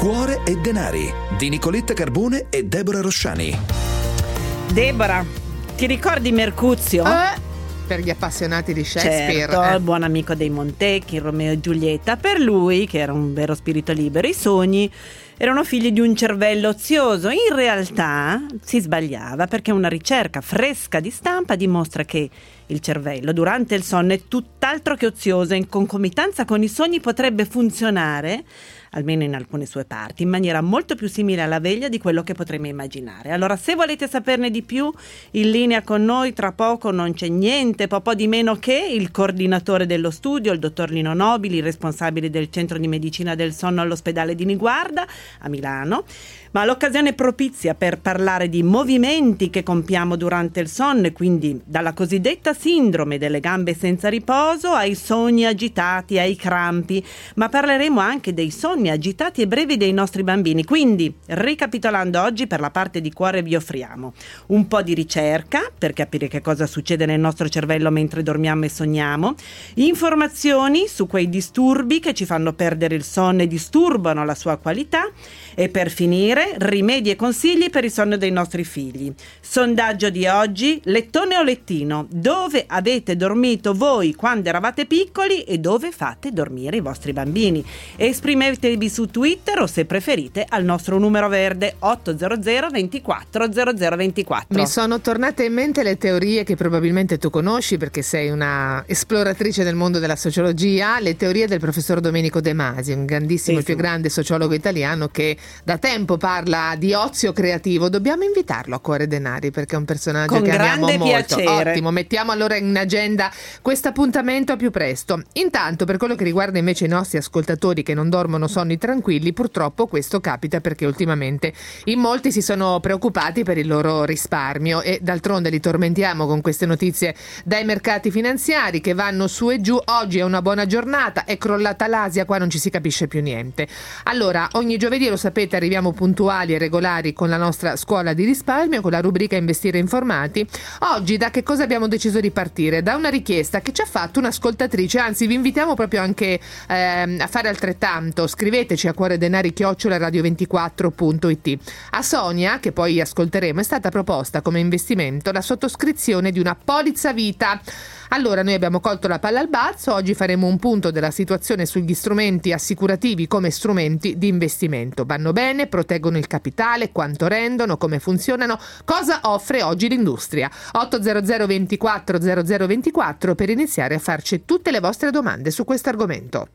Cuore e denari di Nicoletta Carbone e Deborah Rosciani. Deborah, ti ricordi Mercuzio? Per gli appassionati di Shakespeare. Certo, il buon amico dei Montecchi, Romeo e Giulietta. Per lui, che era un vero spirito libero, i sogni erano figli di un cervello ozioso. In realtà si sbagliava, perché una ricerca fresca di stampa dimostra che il cervello durante il sonno è tutt'altro che ozioso e in concomitanza con i sogni potrebbe funzionare, almeno in alcune sue parti, in maniera molto più simile alla veglia di quello che potremmo immaginare. Allora, se volete saperne di più, in linea con noi tra poco non c'è niente po' di meno che il coordinatore dello studio, il dottor Lino Nobili, responsabile del centro di medicina del sonno all'ospedale di Niguarda a Milano. Ma l'occasione propizia per parlare di movimenti che compiamo durante il sonno, e quindi dalla cosiddetta sindrome delle gambe senza riposo ai sogni agitati, ai crampi, ma parleremo anche dei sogni agitati e brevi dei nostri bambini. Quindi, ricapitolando, oggi per la parte di cuore vi offriamo un po' di ricerca per capire che cosa succede nel nostro cervello mentre dormiamo e sogniamo, informazioni su quei disturbi che ci fanno perdere il sonno e disturbano la sua qualità, e per finire rimedi e consigli per il sonno dei nostri figli. Sondaggio di oggi: lettone o lettino? Dove avete dormito voi quando eravate piccoli e dove fate dormire i vostri bambini? Esprimetevi su Twitter o, se preferite, al nostro numero verde 800 24 0024. Mi sono tornate in mente le teorie che probabilmente tu conosci, perché sei una esploratrice del mondo della sociologia, le teorie del professor Domenico De Masi, un grandissimo, il più grande sociologo italiano, che da tempo parla di ozio creativo. Dobbiamo invitarlo a Cuore Denari, perché è un personaggio che amiamo molto. Piacere. Ottimo, mettiamo allora in agenda questo appuntamento a più presto. Intanto, per quello che riguarda invece i nostri ascoltatori che non dormono sonni tranquilli, purtroppo questo capita perché ultimamente in molti si sono preoccupati per il loro risparmio, e d'altronde li tormentiamo con queste notizie dai mercati finanziari che vanno su e giù. Oggi è una buona giornata, è crollata l'Asia, qua non ci si capisce più niente. Allora, ogni giovedì, lo sapete, arriviamo puntuali e regolari con la nostra scuola di risparmio, con la rubrica Investire Informati. Oggi da che cosa abbiamo deciso di partire? Da una richiesta che ci ha fatto un'ascoltatrice, anzi vi invitiamo proprio anche a fare altrettanto. Scriveteci a cuoredenari@radio24.it. A Sonia, che poi ascolteremo, è stata proposta come investimento la sottoscrizione di una polizza vita. Allora, noi abbiamo colto la palla al balzo. Oggi faremo un punto della situazione sugli strumenti assicurativi come strumenti di investimento. Vanno bene? Proteggono il capitale? Quanto rendono? Come funzionano? Cosa offre oggi l'industria? 800 24 0024 per iniziare a farci tutte le vostre domande su questo argomento.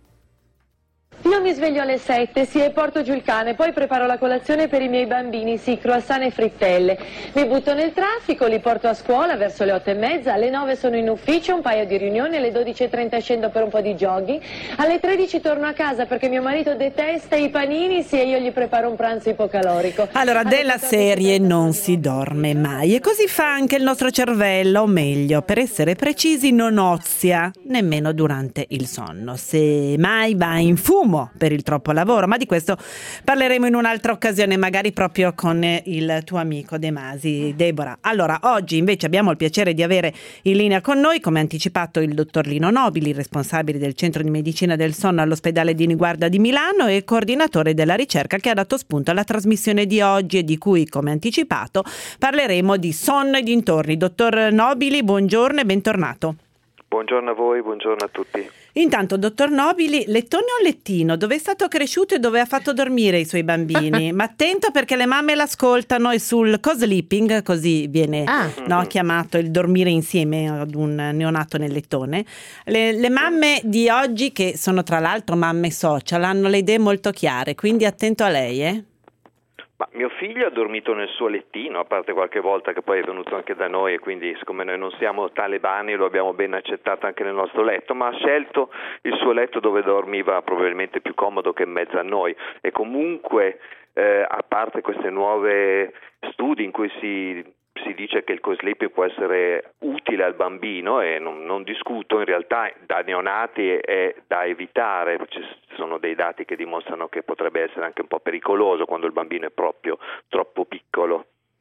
Io mi sveglio alle 7, sì, e porto giù il cane, poi preparo la colazione per i miei bambini, sì, croissant e frittelle. Mi butto nel traffico, li porto a scuola verso le 8:30, alle 9 sono in ufficio, un paio di riunioni, alle 12:30 scendo per un po' di jogging, alle 13 torno a casa perché mio marito detesta i panini, sì, e io gli preparo un pranzo ipocalorico. Allora, della serie non si dorme mai, e così fa anche il nostro cervello, o meglio, per essere precisi, non ozia nemmeno durante il sonno, se mai va in fumo per il troppo lavoro, ma di questo parleremo in un'altra occasione, magari proprio con il tuo amico De Masi. Deborah, allora oggi invece abbiamo il piacere di avere in linea con noi, come anticipato, il dottor Lino Nobili, responsabile del centro di medicina del sonno all'ospedale di Niguarda di Milano e coordinatore della ricerca che ha dato spunto alla trasmissione di oggi, e di cui, come anticipato, parleremo di sonno e dintorni. Dottor Nobili, buongiorno e bentornato. Buongiorno a voi, buongiorno a tutti. Intanto, dottor Nobili, lettone o lettino? Dove è stato cresciuto e dove ha fatto dormire i suoi bambini? Ma attento, perché le mamme l'ascoltano, e sul co-sleeping, così viene chiamato il dormire insieme ad un neonato nel lettone. Le mamme di oggi, che sono tra l'altro mamme social, hanno le idee molto chiare, quindi attento a lei, Ma mio figlio ha dormito nel suo lettino, a parte qualche volta che poi è venuto anche da noi, e quindi siccome noi non siamo talebani lo abbiamo ben accettato anche nel nostro letto, ma ha scelto il suo letto dove dormiva probabilmente più comodo che in mezzo a noi. E comunque, a parte queste nuove studi in cui si dice che il co-sleeping può essere utile al bambino, e non discuto, in realtà da neonati è da evitare. Ci sono dei dati che dimostrano che potrebbe essere anche un po' pericoloso quando il bambino è proprio troppo piccolo.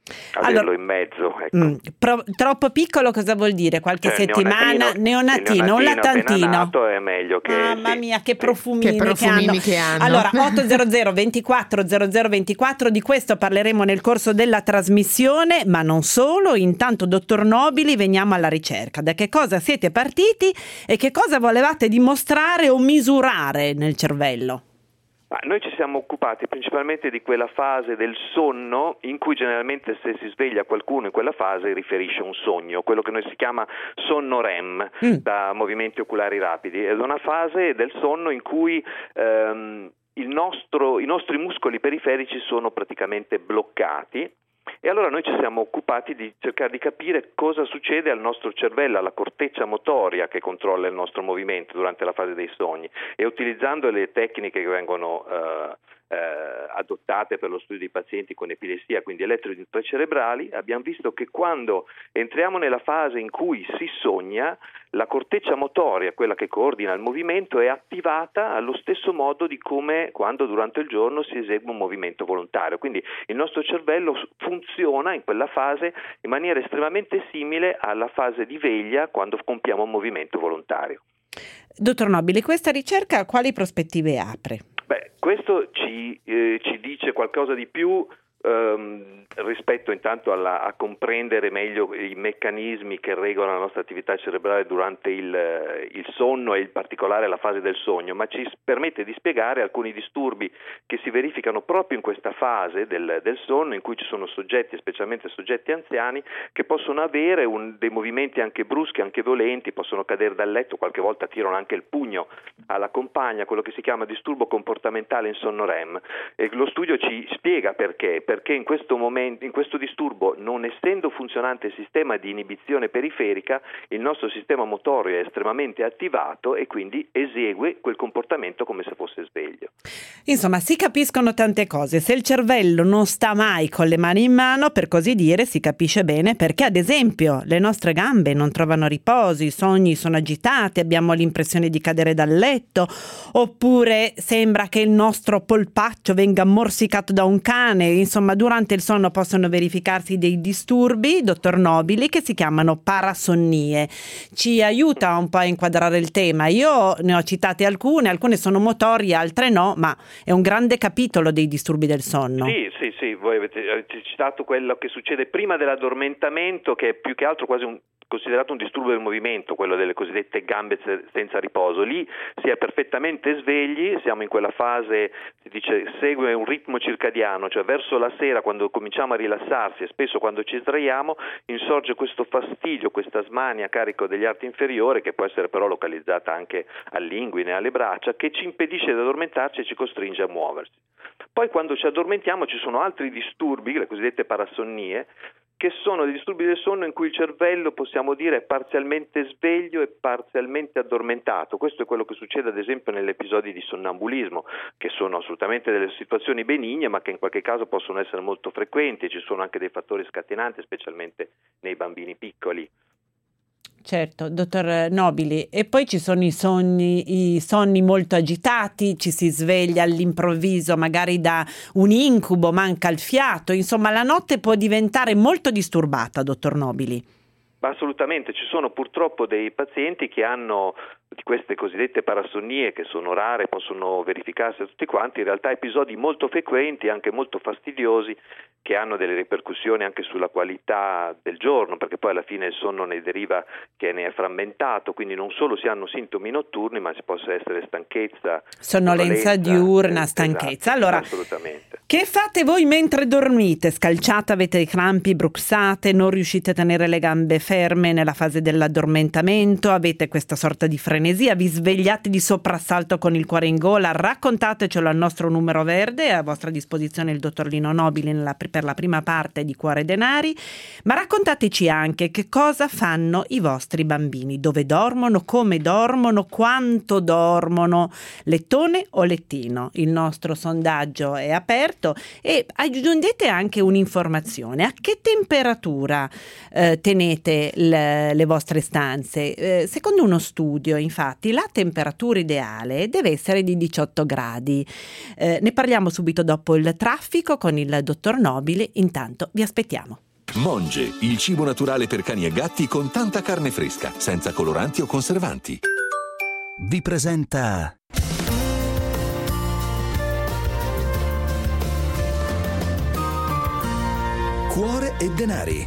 averlo in mezzo. Ecco. Troppo piccolo cosa vuol dire? Qualche settimana? Neonatino, un latantino. Appena nato è meglio che... Mamma mia, che profumini che hanno. Allora, 800 24 00 24, di questo parleremo nel corso della trasmissione, ma non solo. Intanto, dottor Nobili, veniamo alla ricerca. Da che cosa siete partiti e che cosa volevate dimostrare o misurare nel cervello? Noi ci siamo occupati principalmente di quella fase del sonno in cui generalmente, se si sveglia qualcuno in quella fase, riferisce un sogno, quello che noi si chiama sonno REM, da movimenti oculari rapidi. È una fase del sonno in cui i nostri muscoli periferici sono praticamente bloccati. E allora noi ci siamo occupati di cercare di capire cosa succede al nostro cervello, alla corteccia motoria che controlla il nostro movimento durante la fase dei sogni, e utilizzando le tecniche che vengono adottate per lo studio di pazienti con epilessia, quindi elettrodi intracerebrali, abbiamo visto che quando entriamo nella fase in cui si sogna, la corteccia motoria, quella che coordina il movimento, è attivata allo stesso modo di come quando durante il giorno si esegue un movimento volontario. Quindi il nostro cervello funziona in quella fase in maniera estremamente simile alla fase di veglia quando compiamo un movimento volontario. Dottor Nobili, questa ricerca quali prospettive apre? Questo ci dice qualcosa di più rispetto intanto a comprendere meglio i meccanismi che regolano la nostra attività cerebrale durante il sonno e in particolare la fase del sogno, ma ci permette di spiegare alcuni disturbi che si verificano proprio in questa fase del sonno, in cui ci sono soggetti, specialmente soggetti anziani, che possono avere dei movimenti anche bruschi, anche violenti, possono cadere dal letto, qualche volta tirano anche il pugno alla compagna, quello che si chiama disturbo comportamentale in sonno REM. E lo studio ci spiega perché in questo momento, in questo disturbo, non essendo funzionante il sistema di inibizione periferica, il nostro sistema motorio è estremamente attivato e quindi esegue quel comportamento come se fosse sveglio. Insomma, si capiscono tante cose. Se il cervello non sta mai con le mani in mano, per così dire, si capisce bene perché, ad esempio, le nostre gambe non trovano riposo, i sogni sono agitati, abbiamo l'impressione di cadere dal letto, oppure sembra che il nostro polpaccio venga morsicato da un cane. Insomma, durante il sonno possono verificarsi dei disturbi, dottor Nobili, che si chiamano parasonnie. Ci aiuta un po' a inquadrare il tema. Io ne ho citate alcune sono motori, altre no, ma è un grande capitolo dei disturbi del sonno. Sì, voi avete citato quello che succede prima dell'addormentamento, che è più che altro quasi considerato un disturbo del movimento, quello delle cosiddette gambe senza riposo. Lì si è perfettamente svegli, siamo in quella fase, si dice, segue un ritmo circadiano, cioè verso la sera, quando cominciamo a rilassarsi e spesso quando ci sdraiamo, insorge questo fastidio, questa smania a carico degli arti inferiori, che può essere però localizzata anche all'inguine, alle braccia, che ci impedisce di addormentarci e ci costringe a muoversi. Poi quando ci addormentiamo ci sono altri disturbi, le cosiddette parasonnie, che sono dei disturbi del sonno in cui il cervello, possiamo dire, è parzialmente sveglio e parzialmente addormentato. Questo è quello che succede ad esempio negli episodi di sonnambulismo, che sono assolutamente delle situazioni benigne, ma che in qualche caso possono essere molto frequenti. Ci sono anche dei fattori scatenanti, specialmente nei bambini piccoli. Certo, dottor Nobili, e poi ci sono i sonni molto agitati, ci si sveglia all'improvviso magari da un incubo, manca il fiato, insomma la notte può diventare molto disturbata, dottor Nobili. Assolutamente, ci sono purtroppo dei pazienti che hanno di queste cosiddette parasonnie, che sono rare, possono verificarsi a tutti quanti, in realtà episodi molto frequenti, anche molto fastidiosi, che hanno delle ripercussioni anche sulla qualità del giorno, perché poi alla fine il sonno ne deriva che ne è frammentato, quindi non solo si hanno sintomi notturni, ma ci può essere stanchezza, sonnolenza diurna, stanchezza. Esatto, allora, assolutamente. Che fate voi mentre dormite? Scalciate, avete i crampi, bruxate, non riuscite a tenere le gambe ferme nella fase dell'addormentamento, avete questa sorta di frenesia, vi svegliate di soprassalto con il cuore in gola? Raccontatecelo al nostro numero verde, è a vostra disposizione il dottor Lino Nobili per la prima parte di Cuore Denari, ma raccontateci anche che cosa fanno i vostri bambini, dove dormono, come dormono, quanto dormono, lettone o lettino. Il nostro sondaggio è aperto e aggiungete anche un'informazione: a che temperatura tenete le vostre stanze? Secondo uno studio, infatti la temperatura ideale deve essere di 18 gradi. Ne parliamo subito dopo il traffico con il dottor Nobili. Intanto vi aspettiamo. Monge, il cibo naturale per cani e gatti con tanta carne fresca, senza coloranti o conservanti. Vi presenta Cuore e denari.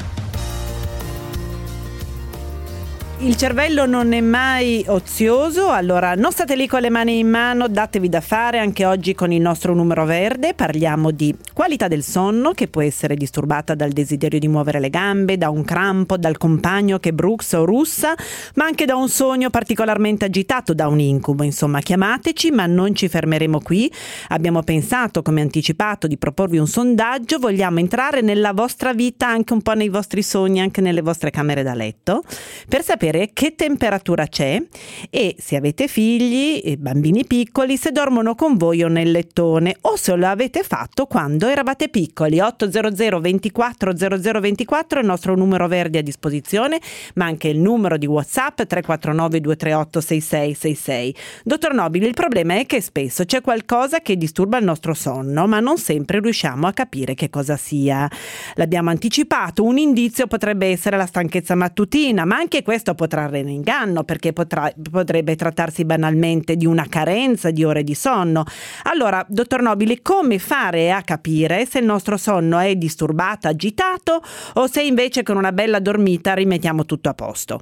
Il cervello non è mai ozioso, allora non state lì con le mani in mano, datevi da fare anche oggi con il nostro numero verde. Parliamo di qualità del sonno, che può essere disturbata dal desiderio di muovere le gambe, da un crampo, dal compagno che bruxa o russa, ma anche da un sogno particolarmente agitato, da un incubo. Insomma, chiamateci, ma non ci fermeremo qui. Abbiamo pensato, come anticipato, di proporvi un sondaggio. Vogliamo entrare nella vostra vita, anche un po' nei vostri sogni, anche nelle vostre camere da letto, per sapere che temperatura c'è e se avete figli e bambini piccoli, se dormono con voi o nel lettone, o se lo avete fatto quando eravate piccoli. 800 24 0024 è il nostro numero verde a disposizione, ma anche il numero di WhatsApp 349 238 6666. Dottor Nobili, il problema è che spesso c'è qualcosa che disturba il nostro sonno, ma non sempre riusciamo a capire che cosa sia. L'abbiamo anticipato, un indizio potrebbe essere la stanchezza mattutina, ma anche questo può trarre in inganno, perché potrebbe trattarsi banalmente di una carenza di ore di sonno. Allora, dottor Nobili, come fare a capire se il nostro sonno è disturbato, agitato, o se invece con una bella dormita rimettiamo tutto a posto?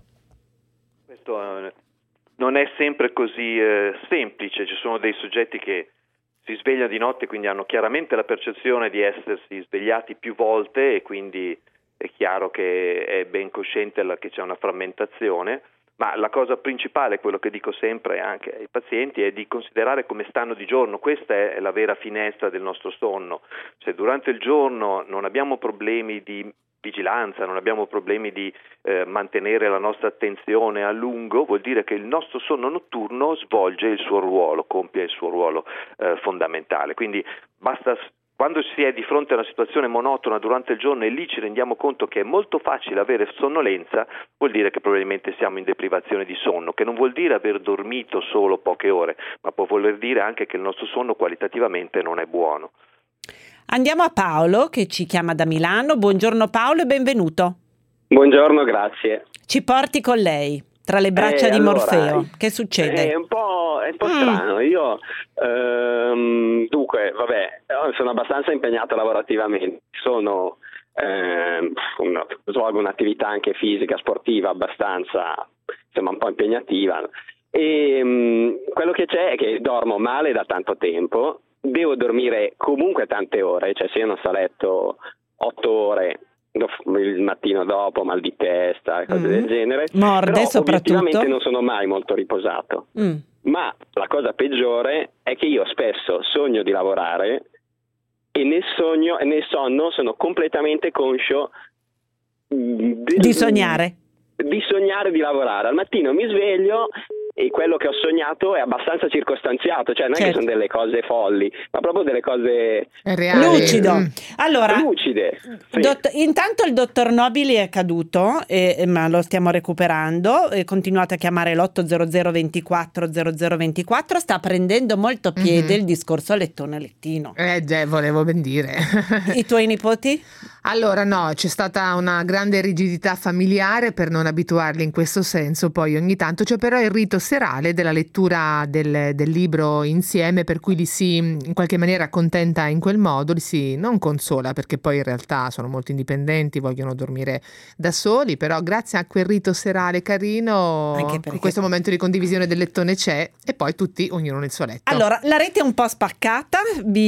Questo non è sempre così semplice. Ci sono dei soggetti che si svegliano di notte, quindi hanno chiaramente la percezione di essersi svegliati più volte, e quindi è chiaro che è ben cosciente che c'è una frammentazione, ma la cosa principale, quello che dico sempre anche ai pazienti, è di considerare come stanno di giorno. Questa è la vera finestra del nostro sonno. Se durante il giorno non abbiamo problemi di vigilanza, non abbiamo problemi di mantenere la nostra attenzione a lungo, vuol dire che il nostro sonno notturno svolge il suo ruolo, compie il suo ruolo fondamentale. Quindi basta, quando si è di fronte a una situazione monotona durante il giorno e lì ci rendiamo conto che è molto facile avere sonnolenza, vuol dire che probabilmente siamo in deprivazione di sonno, che non vuol dire aver dormito solo poche ore, ma può voler dire anche che il nostro sonno qualitativamente non è buono. Andiamo a Paolo, che ci chiama da Milano. Buongiorno Paolo e benvenuto. Buongiorno, grazie. Ci porti con lei tra le braccia di Morfeo. Che succede? È un po' strano. Io dunque, sono abbastanza impegnato lavorativamente. Svolgo un'attività anche fisica, sportiva, abbastanza, insomma, un po' impegnativa. E quello che c'è è che dormo male da tanto tempo. Devo dormire comunque tante ore, cioè se io non sto a letto 8 ore il mattino dopo, mal di testa, cose del genere. Morde, però soprattutto. obiettivamente non sono mai molto riposato. Ma la cosa peggiore è che io spesso sogno di lavorare e nel sonno sono completamente conscio di sognare di lavorare. Al mattino mi sveglio e quello che ho sognato è abbastanza circostanziato, cioè non è che sono delle cose folli, ma proprio delle cose reali. Lucido. Allora, lucide. Sì. Intanto il dottor Nobili è caduto, ma lo stiamo recuperando. Continuate a chiamare l'800 24 0024. Sta prendendo molto piede il discorso lettone-lettino. Volevo ben dire. I tuoi nipoti? Allora no, c'è stata una grande rigidità familiare per non abituarli in questo senso, poi ogni tanto c'è però il rito serale della lettura del libro insieme, per cui li si in qualche maniera accontenta in quel modo, li si non consola, perché poi in realtà sono molto indipendenti, vogliono dormire da soli, però grazie a quel rito serale carino questo momento di condivisione del lettone c'è, e poi tutti ognuno nel suo letto. Allora, la rete è un po' spaccata,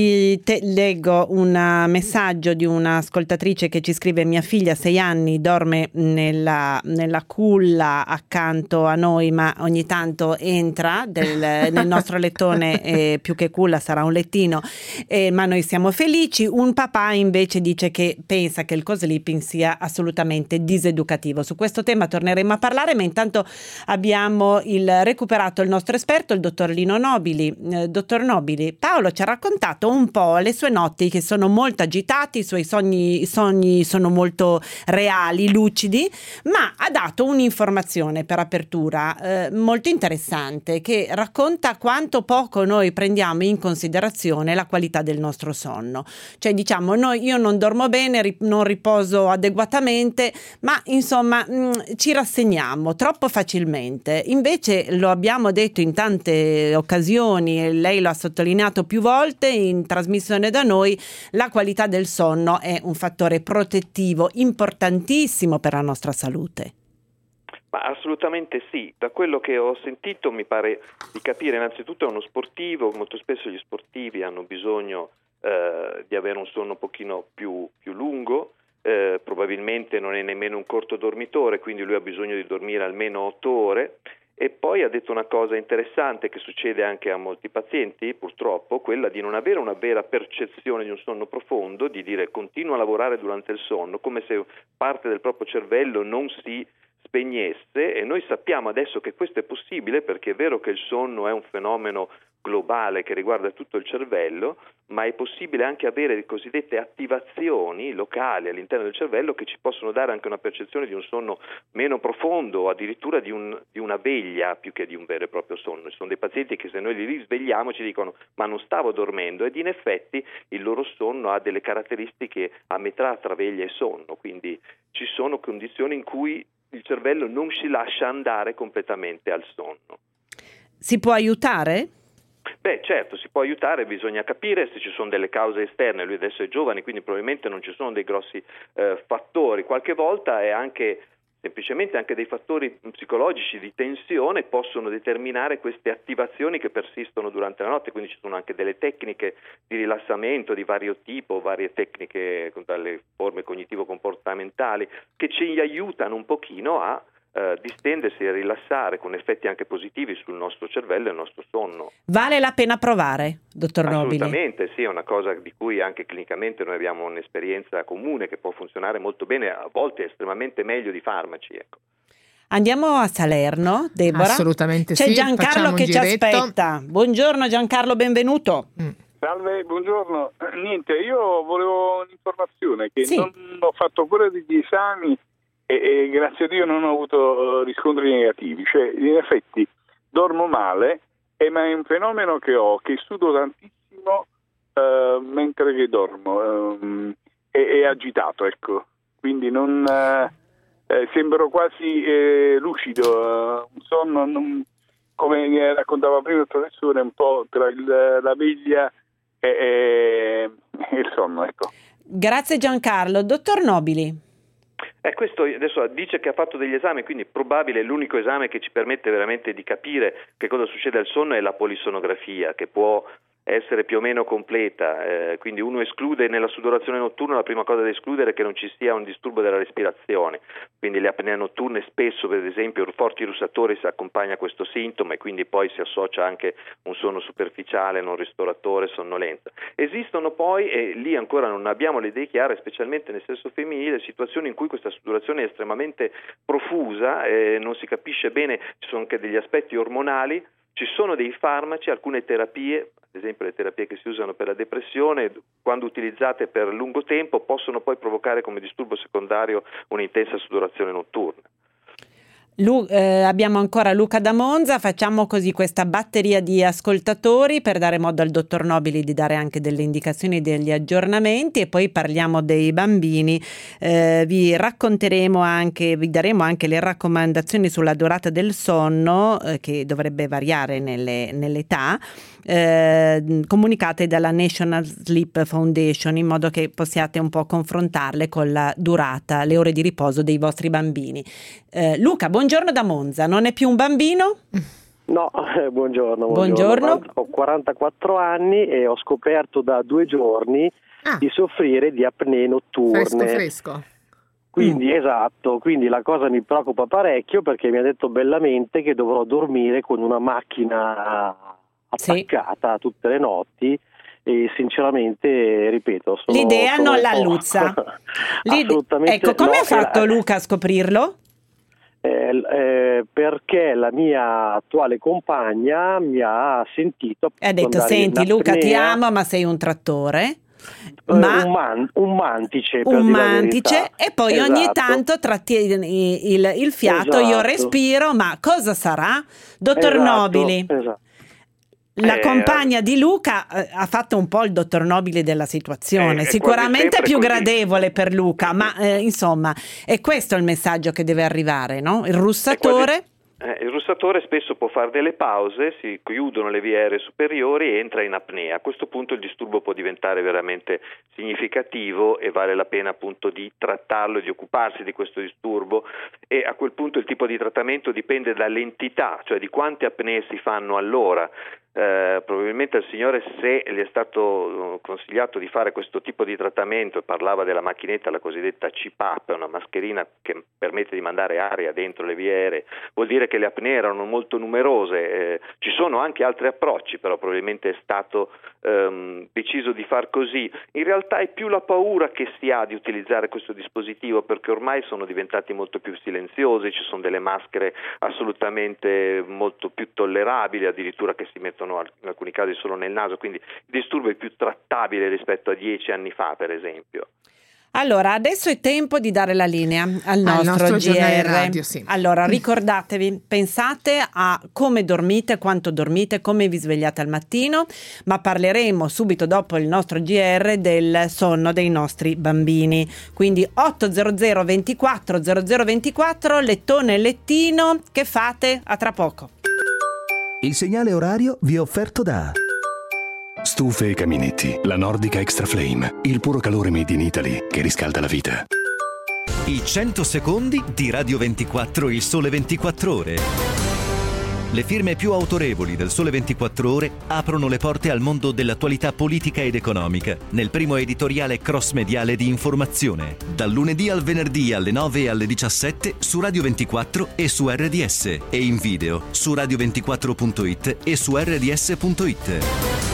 leggo un messaggio di un'ascoltatrice che ci scrive: mia figlia 6 anni dorme nella culla accanto a noi, ma ogni tanto entra nel nostro lettone, più che culla sarà un lettino, ma noi siamo felici. Un papà invece dice che pensa che il co-sleeping sia assolutamente diseducativo. Su questo tema torneremo a parlare, ma intanto abbiamo recuperato il nostro esperto, il dottor Lino Nobili. Dottor Nobili, Paolo ci ha raccontato un po' le sue notti che sono molto agitati, i suoi sogni sono molto reali, lucidi, ma ha dato un'informazione per apertura molto interessante interessante che racconta quanto poco noi prendiamo in considerazione la qualità del nostro sonno. Cioè diciamo, io non dormo bene, non riposo adeguatamente, ma insomma ci rassegniamo troppo facilmente. Invece lo abbiamo detto in tante occasioni e lei lo ha sottolineato più volte in trasmissione da noi, la qualità del sonno è un fattore protettivo importantissimo per la nostra salute. Ma assolutamente sì, da quello che ho sentito mi pare di capire, innanzitutto è uno sportivo, molto spesso gli sportivi hanno bisogno di avere un sonno un pochino più lungo, probabilmente non è nemmeno un corto dormitore, quindi lui ha bisogno di dormire almeno 8 ore. E poi ha detto una cosa interessante che succede anche a molti pazienti, purtroppo, quella di non avere una vera percezione di un sonno profondo, di dire continuo a lavorare durante il sonno, come se parte del proprio cervello non si spegnesse, e noi sappiamo adesso che questo è possibile perché è vero che il sonno è un fenomeno globale che riguarda tutto il cervello, ma è possibile anche avere le cosiddette attivazioni locali all'interno del cervello che ci possono dare anche una percezione di un sonno meno profondo o addirittura di una veglia più che di un vero e proprio sonno. Ci sono dei pazienti che se noi li risvegliamo ci dicono ma non stavo dormendo, ed in effetti il loro sonno ha delle caratteristiche a metà tra veglia e sonno, quindi ci sono condizioni in cui il cervello non si lascia andare completamente al sonno. Si può aiutare? Beh, certo, si può aiutare, bisogna capire se ci sono delle cause esterne. Lui adesso è giovane, quindi probabilmente non ci sono dei grossi fattori. Qualche volta è anche semplicemente anche dei fattori psicologici di tensione possono determinare queste attivazioni che persistono durante la notte, quindi ci sono anche delle tecniche di rilassamento di vario tipo, varie tecniche dalle forme cognitivo-comportamentali che ci aiutano un pochino a distendersi e rilassare, con effetti anche positivi sul nostro cervello e il nostro sonno. Vale la pena provare, dottor Nobili? Assolutamente sì, è una cosa di cui anche clinicamente noi abbiamo un'esperienza comune che può funzionare molto bene, a volte è estremamente meglio di farmaci, ecco. Andiamo a Salerno, Deborah? Assolutamente C'è sì. Giancarlo che ci aspetta. Buongiorno Giancarlo, benvenuto. Salve, buongiorno. Niente, io volevo un'informazione che sì. Non ho fatto ancora degli esami e grazie a Dio non ho avuto riscontri negativi, cioè in effetti dormo male, ma è un fenomeno che ho, che studio tantissimo mentre che dormo, è agitato, ecco, quindi non sembro quasi lucido, un sonno, come raccontava prima il professore, un po' tra la veglia e il sonno, ecco. Grazie Giancarlo. Dottor Nobili? Questo adesso dice che ha fatto degli esami, quindi probabile l'unico esame che ci permette veramente di capire che cosa succede al sonno è la polisonografia, che può essere più o meno completa, quindi uno esclude nella sudorazione notturna, la prima cosa da escludere è che non ci sia un disturbo della respirazione, quindi le apnee notturne spesso, per esempio, forti russatori si accompagna a questo sintomo e quindi poi si associa anche un sonno superficiale, non ristoratore, sonnolenza. Esistono poi, e lì ancora non abbiamo le idee chiare, specialmente nel sesso femminile, situazioni in cui questa sudorazione è estremamente profusa, non si capisce bene, ci sono anche degli aspetti ormonali. Ci sono dei farmaci, alcune terapie, ad esempio le terapie che si usano per la depressione, quando utilizzate per lungo tempo possono poi provocare come disturbo secondario un'intensa sudorazione notturna. Abbiamo ancora Luca da Monza, facciamo così questa batteria di ascoltatori per dare modo al dottor Nobili di dare anche delle indicazioni e degli aggiornamenti e poi parliamo dei bambini, vi daremo anche le raccomandazioni sulla durata del sonno che dovrebbe variare nell'età, comunicate dalla National Sleep Foundation, in modo che possiate un po' confrontarle con la durata, le ore di riposo dei vostri bambini. Luca, buongiorno da Monza, non è più un bambino? No, buongiorno. Ho 44 anni e ho scoperto da 2 giorni di soffrire di apnee notturne. Fresco. Quindi esatto, quindi la cosa mi preoccupa parecchio perché mi ha detto bellamente che dovrò dormire con una macchina attaccata tutte le notti e sinceramente, ripeto, l'idea non l'alluzza. Assolutamente. Ecco, come ha fatto Luca a scoprirlo? Perché la mia attuale compagna mi ha sentito. Ha detto: senti Luca, ti amo, ma sei un trattore. un mantice, per un dire la mantice, verità. e poi Esatto. ogni tanto trattieni il fiato, io Esatto. respiro, ma cosa sarà? Dottor Esatto, Nobili, esatto. la compagna di Luca ha fatto un po' il dottor Nobile della situazione, È sicuramente quasi è più sempre gradevole per Luca, ma insomma è questo il messaggio che deve arrivare, no? Il russatore... Il russatore spesso può fare delle pause, si chiudono le vie aeree superiori e entra in apnea. A questo punto il disturbo può diventare veramente significativo e vale la pena appunto di trattarlo e di occuparsi di questo disturbo, e a quel punto il tipo di trattamento dipende dall'entità, cioè di quante apnee si fanno all'ora. Probabilmente al signore, se gli è stato consigliato di fare questo tipo di trattamento, e parlava della macchinetta, la cosiddetta CPAP, una mascherina che permette di mandare aria dentro le vie aeree, vuol dire che le apnee erano molto numerose. Ci sono anche altri approcci, però probabilmente è stato deciso di far così. In realtà è più la paura che si ha di utilizzare questo dispositivo, perché ormai sono diventati molto più silenziosi, ci sono delle maschere assolutamente molto più tollerabili, addirittura che si mettono in alcuni casi solo nel naso, quindi il disturbo è più trattabile rispetto a 10 anni fa, per esempio. Allora, adesso è tempo di dare la linea al nostro giornale GR. radio, sì. Allora, ricordatevi, pensate a come dormite, quanto dormite, come vi svegliate al mattino, ma parleremo subito dopo il nostro GR del sonno dei nostri bambini. Quindi 800 24 0024, lettone e lettino, che fate? A tra poco. Il segnale orario vi è offerto da Stufe e caminetti, la Nordica Extra Flame, il puro calore made in Italy che riscalda la vita. I 100 secondi di Radio 24, il Sole 24 Ore. Le firme più autorevoli del Sole 24 Ore aprono le porte al mondo dell'attualità politica ed economica nel primo editoriale cross-mediale di informazione, dal lunedì al venerdì alle 9 e alle 17 su Radio 24 e su RDS, e in video su radio24.it e su rds.it.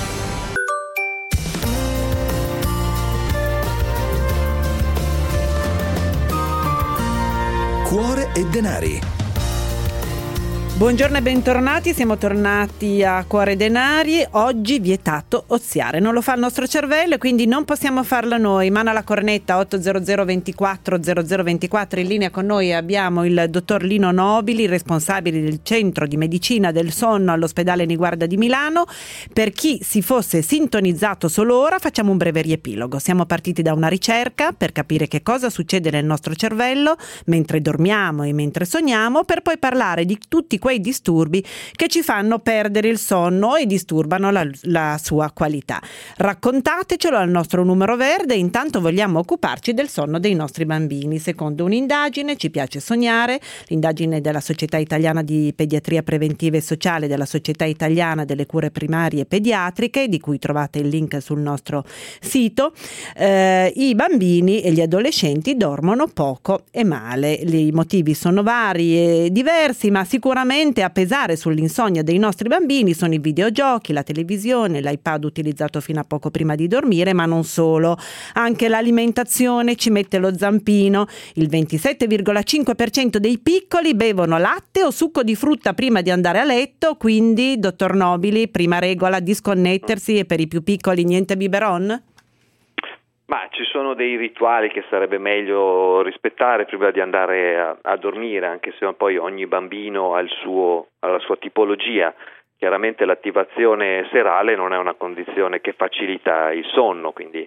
Cuore e denari. Buongiorno e bentornati, siamo tornati a Cuore Denari. Oggi vietato oziare, non lo fa il nostro cervello e quindi non possiamo farlo noi. Mano alla cornetta 800 24 0024. In linea con noi abbiamo il dottor Lino Nobili, responsabile del centro di medicina del sonno all'ospedale Niguarda di Milano. Per chi si fosse sintonizzato solo ora, facciamo un breve riepilogo. Siamo partiti da una ricerca per capire che cosa succede nel nostro cervello mentre dormiamo e mentre sogniamo, per poi parlare di tutti quei disturbi che ci fanno perdere il sonno e disturbano la sua qualità. Raccontatecelo al nostro numero verde. Intanto vogliamo occuparci del sonno dei nostri bambini. Secondo un'indagine, Ci piace sognare, l'indagine della Società Italiana di Pediatria Preventiva e Sociale, della Società Italiana delle Cure Primarie Pediatriche, di cui trovate il link sul nostro sito, i bambini e gli adolescenti dormono poco e male. I motivi sono vari e diversi, ma sicuramente a pesare sull'insonnia dei nostri bambini sono i videogiochi, la televisione, l'iPad utilizzato fino a poco prima di dormire, ma non solo. Anche l'alimentazione ci mette lo zampino. Il 27,5% dei piccoli bevono latte o succo di frutta prima di andare a letto, quindi, dottor Nobili, prima regola disconnettersi, e per i più piccoli niente biberon? Ma ci sono dei rituali che sarebbe meglio rispettare prima di andare a dormire, anche se poi ogni bambino ha la sua tipologia. Chiaramente l'attivazione serale non è una condizione che facilita il sonno, quindi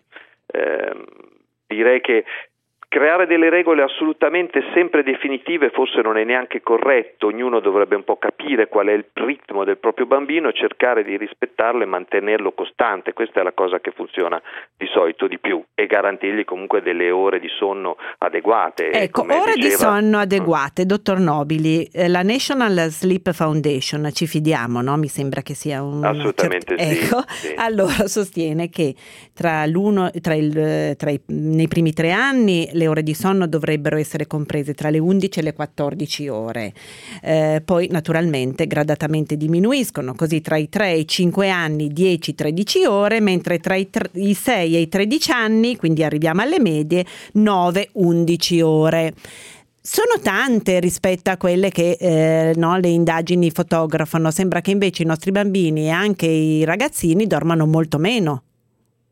direi che creare delle regole assolutamente sempre definitive forse non è neanche corretto. Ognuno dovrebbe un po' capire qual è il ritmo del proprio bambino e cercare di rispettarlo e mantenerlo costante. Questa è la cosa che funziona di solito di più, e garantirgli comunque delle ore di sonno adeguate. Ecco, ore di sonno adeguate, dottor Nobili. La National Sleep Foundation, ci fidiamo, no? Mi sembra che sia un... Assolutamente sì. Ecco, sì. Allora sostiene che nei primi 3 anni le ore di sonno dovrebbero essere comprese tra le 11 e le 14 ore. Poi naturalmente gradatamente diminuiscono, così tra i 3 e i 5 anni 10-13 ore, mentre tra i 6 e i 13 anni, quindi arriviamo alle medie, 9-11 ore. Sono tante rispetto a quelle che le indagini fotografano. Sembra che invece i nostri bambini e anche i ragazzini dormano molto meno.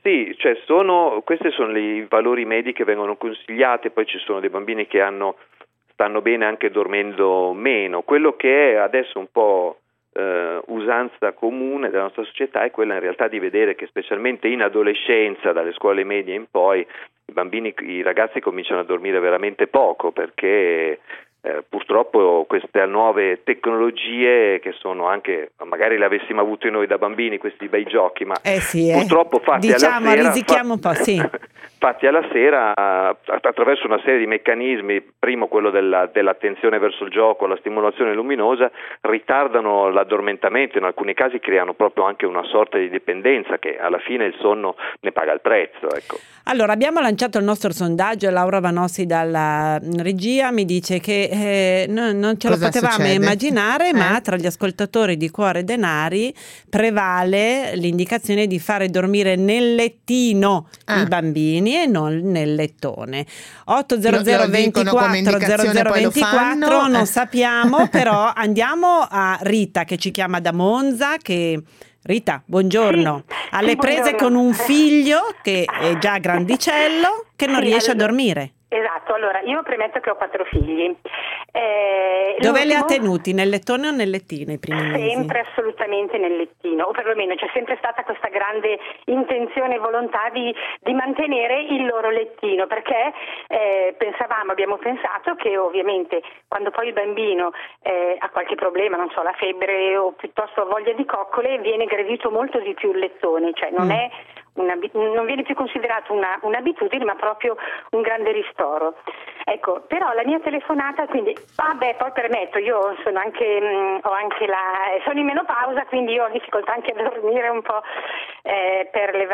Sì, cioè questi sono i valori medi che vengono consigliati, poi ci sono dei bambini che stanno bene anche dormendo meno. Quello che è adesso un po' usanza comune della nostra società è quella in realtà di vedere che specialmente in adolescenza, dalle scuole medie in poi, i ragazzi cominciano a dormire veramente poco perché purtroppo queste nuove tecnologie che sono anche, magari le avessimo avute noi da bambini, questi bei giochi, ma purtroppo fatti alla sera, risichiamo un po', sì. fatti alla sera attraverso una serie di meccanismi, primo quello dell'attenzione verso il gioco, la stimolazione luminosa, ritardano l'addormentamento, in alcuni casi creano proprio anche una sorta di dipendenza che alla fine il sonno ne paga il prezzo, ecco. Allora, abbiamo lanciato il nostro sondaggio, Laura Vanossi dalla regia mi dice che non ce lo potevamo immaginare, ma tra gli ascoltatori di Cuore Denari prevale l'indicazione di fare dormire nel lettino i bambini e non nel lettone. 800 24 0024 non sappiamo, però andiamo a Rita che ci chiama da Monza, Rita, buongiorno. Alle prese con un figlio che è già grandicello, che non riesce a dormire. Esatto, allora io premetto che ho 4 figli. Dove li ha tenuti? Nel lettone o nel lettino i primi mesi? Sempre assolutamente nel lettino, o perlomeno c'è sempre stata questa grande intenzione e volontà di mantenere il loro lettino, perché abbiamo pensato che ovviamente quando poi il bambino ha qualche problema, non so, la febbre o piuttosto voglia di coccole, viene gradito molto di più il lettone, cioè non viene più considerato un'abitudine ma proprio un grande ristoro. Ecco, però la mia telefonata, quindi poi permetto, io sono sono in menopausa, quindi io ho difficoltà anche a dormire un po' per le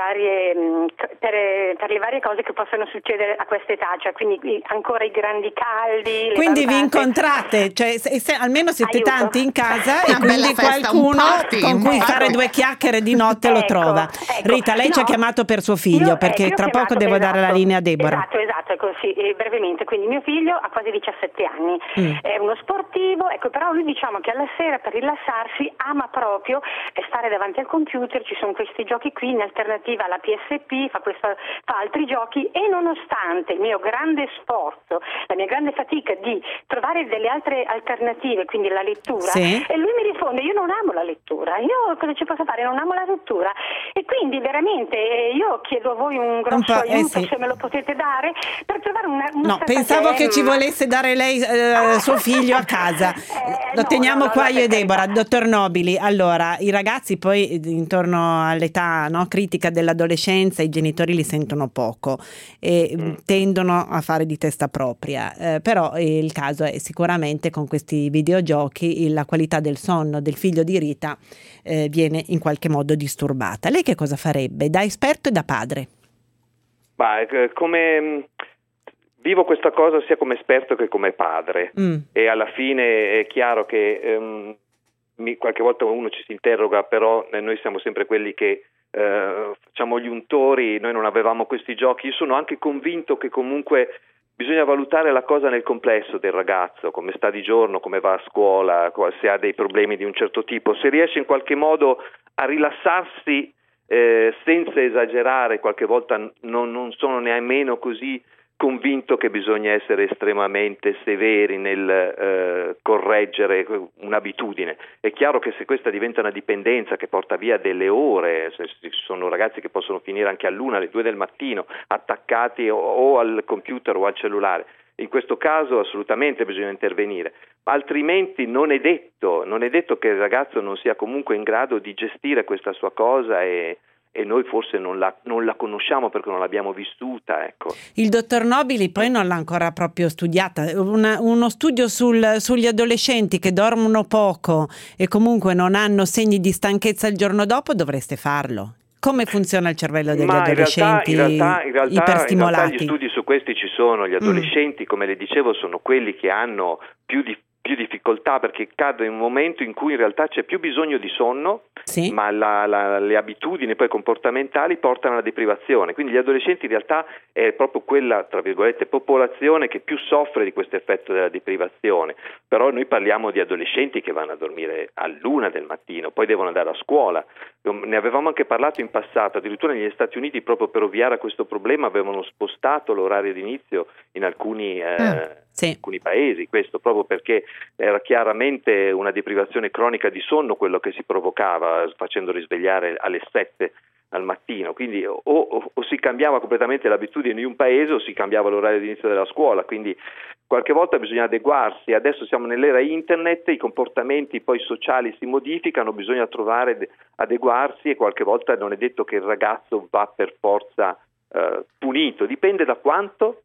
varie cose che possono succedere a questa età, cioè quindi ancora i grandi caldi. Quindi vi incontrate, cioè almeno siete tanti in casa e quindi qualcuno con cui fare 2 chiacchiere di notte lo trova. Rita, lei ci ha chiamato per suo figlio, perché tra poco devo dare la linea a Deborah. Esatto, così brevemente. Quindi mio figlio ha quasi 17 anni, è uno sportivo, ecco, però lui diciamo che alla sera per rilassarsi ama proprio stare davanti al computer, ci sono questi giochi qui in alternativa alla PSP, fa altri giochi, e nonostante il mio grande sforzo, la mia grande fatica di trovare delle altre alternative, quindi la lettura, e lui mi risponde: io non amo la lettura, io cosa ci posso fare, non amo la lettura. E quindi veramente io chiedo a voi un grosso aiuto, se me lo potete dare, per trovare una No, pensavo che ci volesse dare lei suo figlio a casa. Lo teniamo qua io e Deborah. Dottor Nobili, allora, i ragazzi poi intorno all'età critica dell'adolescenza, i genitori li sentono poco e tendono a fare di testa propria, però il caso è sicuramente con questi videogiochi la qualità del sonno del figlio di Rita viene in qualche modo disturbata. Lei che cosa farebbe da esperto e da padre? Come vivo questa cosa sia come esperto che come padre, e alla fine è chiaro che qualche volta uno ci si interroga, però noi siamo sempre quelli che facciamo gli untori, noi non avevamo questi giochi. Io sono anche convinto che comunque bisogna valutare la cosa nel complesso del ragazzo, come sta di giorno, come va a scuola, se ha dei problemi di un certo tipo, se riesce in qualche modo a rilassarsi senza esagerare. Qualche volta non sono nemmeno così convinto che bisogna essere estremamente severi nel correggere un'abitudine. È chiaro che se questa diventa una dipendenza che porta via delle ore, se ci sono ragazzi che possono finire anche all'1, alle 2 del mattino attaccati o al computer o al cellulare, in questo caso assolutamente bisogna intervenire, altrimenti non è detto che il ragazzo non sia comunque in grado di gestire questa sua cosa e noi forse non la conosciamo perché non l'abbiamo vissuta, ecco. Il dottor Nobili poi non l'ha ancora proprio studiata. Uno studio sugli adolescenti che dormono poco e comunque non hanno segni di stanchezza il giorno dopo, dovreste farlo. Come funziona il cervello degli adolescenti iperstimolati? In realtà gli studi su questi ci sono. Gli adolescenti, come le dicevo, sono quelli che hanno più più difficoltà, perché cade in un momento in cui in realtà c'è più bisogno di sonno, ma le abitudini poi comportamentali portano alla deprivazione. Quindi gli adolescenti in realtà è proprio quella, tra virgolette, popolazione che più soffre di questo effetto della deprivazione. Però noi parliamo di adolescenti che vanno a dormire all'1 del mattino, poi devono andare a scuola. Ne avevamo anche parlato in passato, addirittura negli Stati Uniti, proprio per ovviare a questo problema, avevano spostato l'orario di inizio in alcuni paesi, questo proprio perché era chiaramente una deprivazione cronica di sonno quello che si provocava, facendo risvegliare alle 7 al mattino. Quindi o si cambiava completamente l'abitudine di un paese o si cambiava l'orario di inizio della scuola, quindi qualche volta bisogna adeguarsi. Adesso siamo nell'era internet, i comportamenti poi sociali si modificano, bisogna trovare adeguarsi, e qualche volta non è detto che il ragazzo va per forza punito, dipende da quanto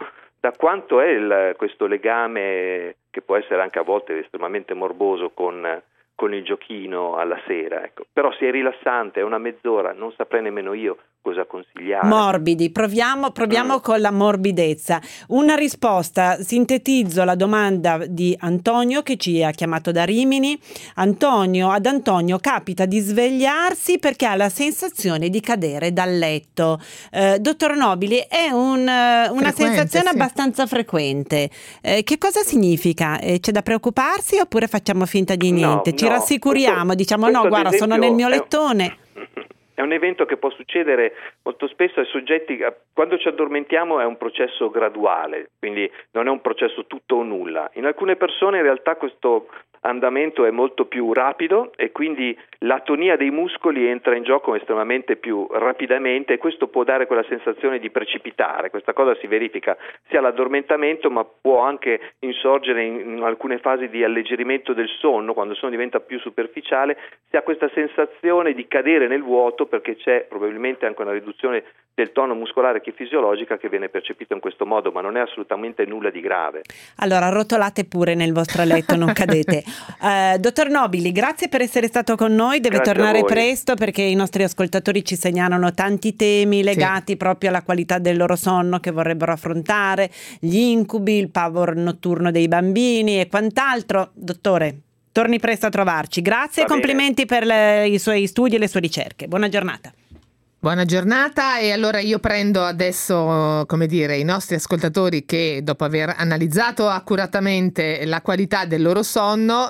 è questo legame, che può essere anche a volte estremamente morboso, con il giochino alla sera, ecco. Però se è rilassante, è una mezz'ora, non saprei nemmeno io cosa consigliare. Morbidi, proviamo con la morbidezza. Una risposta, sintetizzo la domanda di Antonio che ci ha chiamato da Rimini. Ad Antonio capita di svegliarsi perché ha la sensazione di cadere dal letto. Dottor Nobili, è una sensazione abbastanza frequente. Che cosa significa? C'è da preoccuparsi oppure facciamo finta di niente? Ci rassicuriamo, diciamo no, guarda, sono nel mio lettone. È un evento che può succedere molto spesso ai soggetti. Quando ci addormentiamo è un processo graduale, quindi non è un processo tutto o nulla. In alcune persone in realtà questo andamento è molto più rapido e quindi l'atonia dei muscoli entra in gioco estremamente più rapidamente, e questo può dare quella sensazione di precipitare. Questa cosa si verifica sia all'addormentamento, ma può anche insorgere in alcune fasi di alleggerimento del sonno, quando il sonno diventa più superficiale. Si ha questa sensazione di cadere nel vuoto perché c'è probabilmente anche una riduzione del tono muscolare che è fisiologica, che viene percepito in questo modo, ma non è assolutamente nulla di grave. Allora rotolate pure nel vostro letto, non cadete. Dottor Nobili, grazie per essere stato con noi. Deve Grazie tornare presto, perché i nostri ascoltatori ci segnalano tanti temi legati proprio alla qualità del loro sonno che vorrebbero affrontare, gli incubi, il pavor notturno dei bambini e quant'altro. Dottore, torni presto a trovarci. Grazie e complimenti per i suoi studi e le sue ricerche. Buona giornata. Buona giornata, e allora io prendo adesso, i nostri ascoltatori che dopo aver analizzato accuratamente la qualità del loro sonno,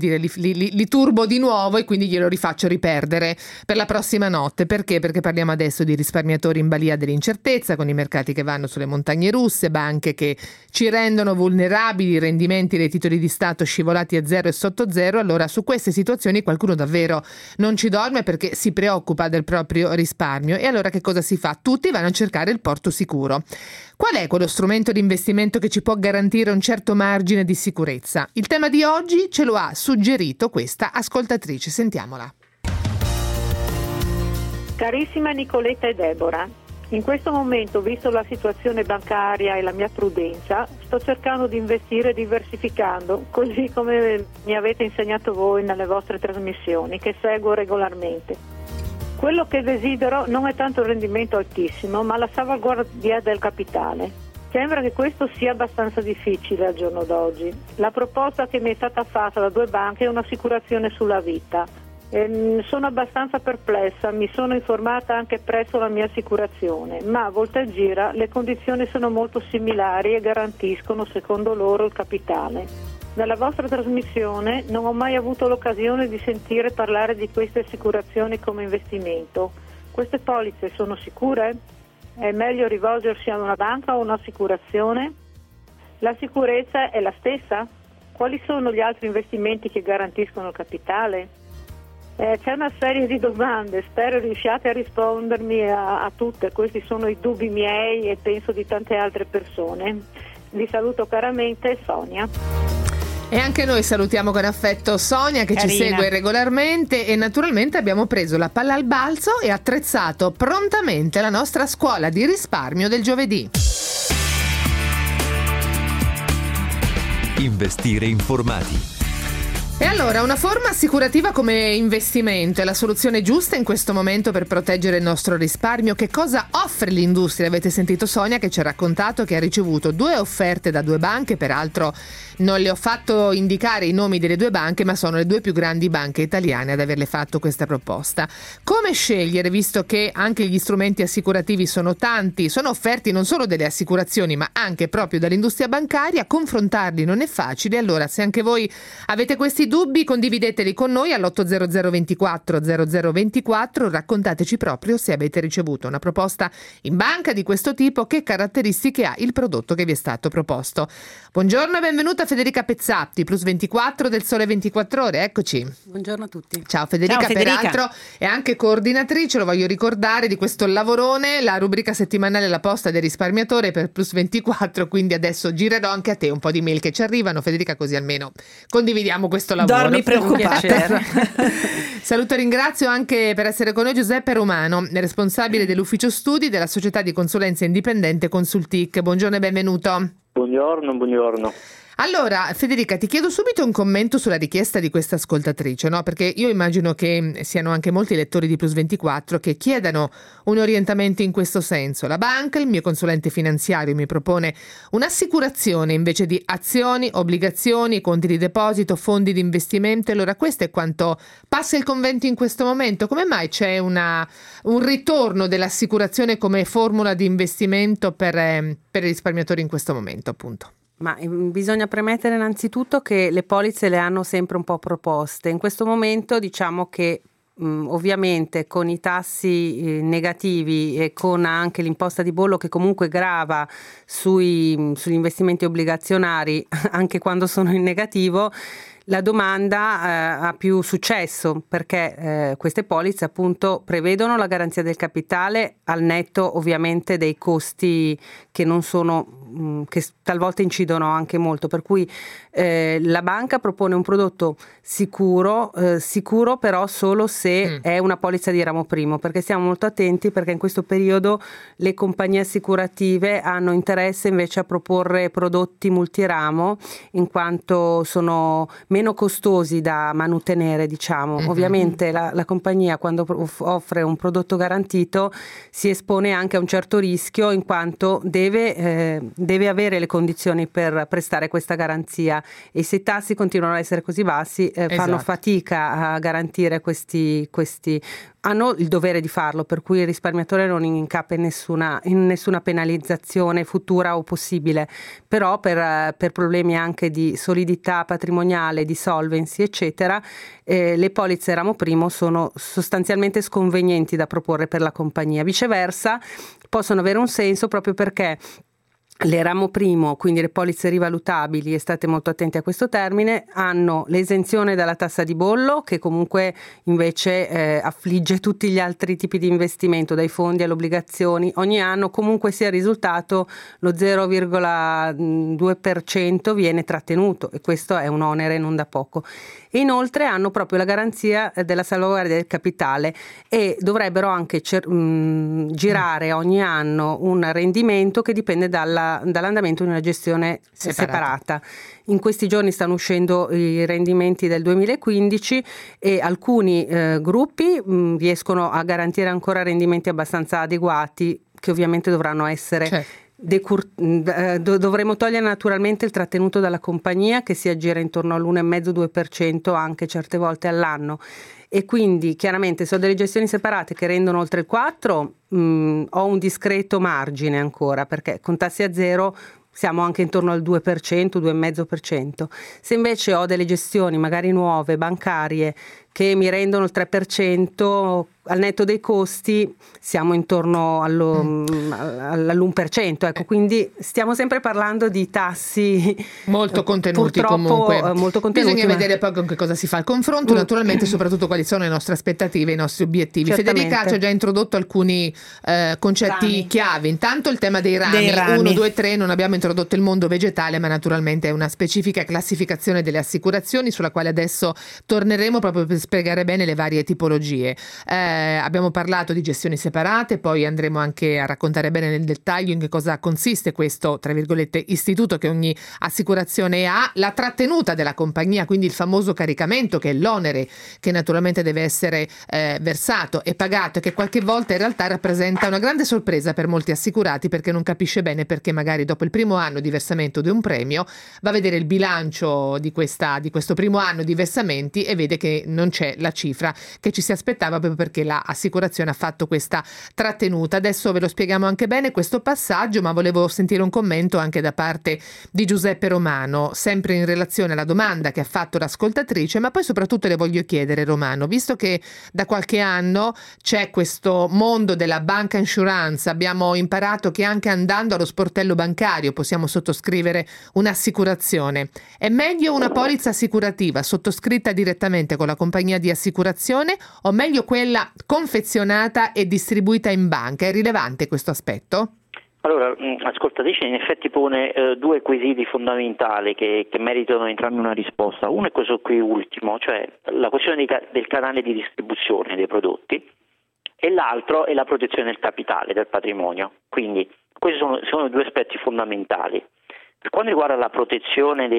li turbo di nuovo e quindi glielo rifaccio riperdere per la prossima notte. Perché? Perché parliamo adesso di risparmiatori in balia dell'incertezza, con i mercati che vanno sulle montagne russe, banche che ci rendono vulnerabili, rendimenti dei titoli di Stato scivolati a zero e sotto zero. Allora su queste situazioni qualcuno davvero non ci dorme perché si preoccupa del proprio risparmio. E allora che cosa si fa? Tutti vanno a cercare il porto sicuro. Qual è quello strumento di investimento che ci può garantire un certo margine di sicurezza? Il tema di oggi ce lo ha suggerito questa ascoltatrice. Sentiamola. Carissima Nicoletta e Deborah, in questo momento, visto la situazione bancaria e la mia prudenza, sto cercando di investire diversificando, così come mi avete insegnato voi nelle vostre trasmissioni, che seguo regolarmente. Quello che desidero non è tanto il rendimento altissimo, ma la salvaguardia del capitale. Sembra che questo sia abbastanza difficile al giorno d'oggi. La proposta che mi è stata fatta da 2 banche è un'assicurazione sulla vita. Sono abbastanza perplessa, mi sono informata anche presso la mia assicurazione, ma a volta e gira le condizioni sono molto similari e garantiscono secondo loro il capitale. Nella vostra trasmissione non ho mai avuto l'occasione di sentire parlare di queste assicurazioni come investimento. Queste polizze sono sicure? È meglio rivolgersi a una banca o un'assicurazione? La sicurezza è la stessa? Quali sono gli altri investimenti che garantiscono il capitale? C'è una serie di domande, spero riusciate a rispondermi a tutte. Questi sono i dubbi miei e penso di tante altre persone. Vi saluto caramente, Sonia. E anche noi salutiamo con affetto Sonia, che Carina. ci segue regolarmente, e naturalmente abbiamo preso la palla al balzo e attrezzato prontamente la nostra scuola di risparmio del giovedì. Investire informati. E allora, una forma assicurativa come investimento è la soluzione giusta in questo momento per proteggere il nostro risparmio? Che cosa offre l'industria? Avete sentito Sonia che ci ha raccontato che ha ricevuto 2 offerte da 2 banche, peraltro non le ho fatto indicare i nomi delle 2 banche, ma sono le 2 più grandi banche italiane ad averle fatto questa proposta. Come scegliere, visto che anche gli strumenti assicurativi sono tanti, sono offerti non solo dalle assicurazioni ma anche proprio dall'industria bancaria? Confrontarli non è facile. Allora, se anche voi avete questi dubbi, condivideteli con noi all'800 24 0024, raccontateci proprio se avete ricevuto una proposta in banca di questo tipo, che caratteristiche ha il prodotto che vi è stato proposto. Buongiorno e benvenuta Federica Pezzatti, Plus 24 del Sole 24 Ore, eccoci. Buongiorno a tutti. Ciao Federica, peraltro è anche coordinatrice, lo voglio ricordare, di questo lavorone, la rubrica settimanale La Posta del Risparmiatore per Plus 24, quindi adesso girerò anche a te un po' di mail che ci arrivano, Federica, così almeno condividiamo questo lavoro. Dormi preoccupata. Saluto e ringrazio anche per essere con noi Giuseppe Romano, responsabile dell'ufficio studi della società di consulenza indipendente Consultic. Buongiorno e benvenuto. Buongiorno. Allora, Federica, ti chiedo subito un commento sulla richiesta di questa ascoltatrice, no? Perché io immagino che siano anche molti lettori di Plus 24 che chiedano un orientamento in questo senso. La banca, il mio consulente finanziario, mi propone un'assicurazione invece di azioni, obbligazioni, conti di deposito, fondi di investimento. Allora, questo è quanto passa il convento in questo momento. Come mai c'è un ritorno dell'assicurazione come formula di investimento per i risparmiatori in questo momento, appunto? Ma bisogna premettere innanzitutto che le polizze le hanno sempre un po' proposte. In questo momento diciamo che ovviamente con i tassi negativi e con anche l'imposta di bollo che comunque grava sugli investimenti obbligazionari anche quando sono in negativo, la domanda ha più successo, perché queste polizze appunto prevedono la garanzia del capitale al netto ovviamente dei costi che non sono che talvolta incidono anche molto, per cui la banca propone un prodotto sicuro però solo se è una polizza di ramo primo, perché stiamo molto attenti, perché in questo periodo le compagnie assicurative hanno interesse invece a proporre prodotti multiramo, in quanto sono meno costosi da manutenere, diciamo. Ovviamente la compagnia, quando offre un prodotto garantito, si espone anche a un certo rischio, in quanto deve avere le condizioni per prestare questa garanzia, e se i tassi continuano a essere così bassi fanno fatica a garantire questi hanno il dovere di farlo, per cui il risparmiatore non incappa in nessuna penalizzazione futura o possibile, però per problemi anche di solidità patrimoniale, di solvency eccetera, le polizze ramo primo sono sostanzialmente sconvenienti da proporre per la compagnia. Viceversa possono avere un senso proprio perché le ramo primo, quindi le polizze rivalutabili, e state molto attenti a questo termine, hanno l'esenzione dalla tassa di bollo, che comunque invece affligge tutti gli altri tipi di investimento, dai fondi alle obbligazioni. Ogni anno comunque sia il risultato, lo 0,2% viene trattenuto, e questo è un onere non da poco. E inoltre hanno proprio la garanzia della salvaguardia del capitale, e dovrebbero anche girare ogni anno un rendimento che dipende dall'andamento di una gestione separata. In questi giorni stanno uscendo i rendimenti del 2015 e alcuni gruppi riescono a garantire ancora rendimenti abbastanza adeguati, che ovviamente dovranno essere dovremo togliere naturalmente il trattenuto dalla compagnia, che si aggira intorno all'1,5-2% anche certe volte all'anno, e quindi chiaramente se ho delle gestioni separate che rendono oltre il 4, ho un discreto margine ancora, perché con tassi a zero siamo anche intorno al 2%, 2,5%. Se invece ho delle gestioni magari nuove, bancarie, che mi rendono il 3%, al netto dei costi siamo intorno all'1%, ecco, quindi stiamo sempre parlando di tassi molto contenuti, comunque molto contenuti, bisogna vedere poi con che cosa si fa il confronto, naturalmente, soprattutto quali sono le nostre aspettative, i nostri obiettivi. Certamente. Federica ci ha già introdotto alcuni concetti chiave. Intanto il tema dei rami 1, 2, 3, non abbiamo introdotto il mondo vegetale, ma naturalmente è una specifica classificazione delle assicurazioni sulla quale adesso torneremo proprio per spiegare bene le varie tipologie. Abbiamo parlato di gestioni separate, poi andremo anche a raccontare bene nel dettaglio in che cosa consiste questo, tra virgolette, istituto che ogni assicurazione ha, la trattenuta della compagnia, quindi il famoso caricamento, che è l'onere che naturalmente deve essere versato e pagato, e che qualche volta in realtà rappresenta una grande sorpresa per molti assicurati, perché non capisce bene perché magari dopo il primo anno di versamento di un premio va a vedere il bilancio di questo primo anno di versamenti e vede che non c'è la cifra che ci si aspettava, proprio perché l'assicurazione ha fatto questa trattenuta. Adesso ve lo spieghiamo anche bene questo passaggio, ma volevo sentire un commento anche da parte di Giuseppe Romano, sempre in relazione alla domanda che ha fatto l'ascoltatrice, ma poi soprattutto le voglio chiedere, Romano, visto che da qualche anno c'è questo mondo della banca insurance, abbiamo imparato che anche andando allo sportello bancario possiamo sottoscrivere un'assicurazione. È meglio una polizza assicurativa sottoscritta direttamente con la compagnia di assicurazione o meglio quella confezionata e distribuita in banca? È rilevante questo aspetto? Allora, ascoltatrice in effetti pone due quesiti fondamentali che meritano entrambi una risposta. Uno è questo qui ultimo, cioè la questione del canale di distribuzione dei prodotti, e l'altro è la protezione del capitale, del patrimonio. Quindi questi sono due aspetti fondamentali. Per quanto riguarda la protezione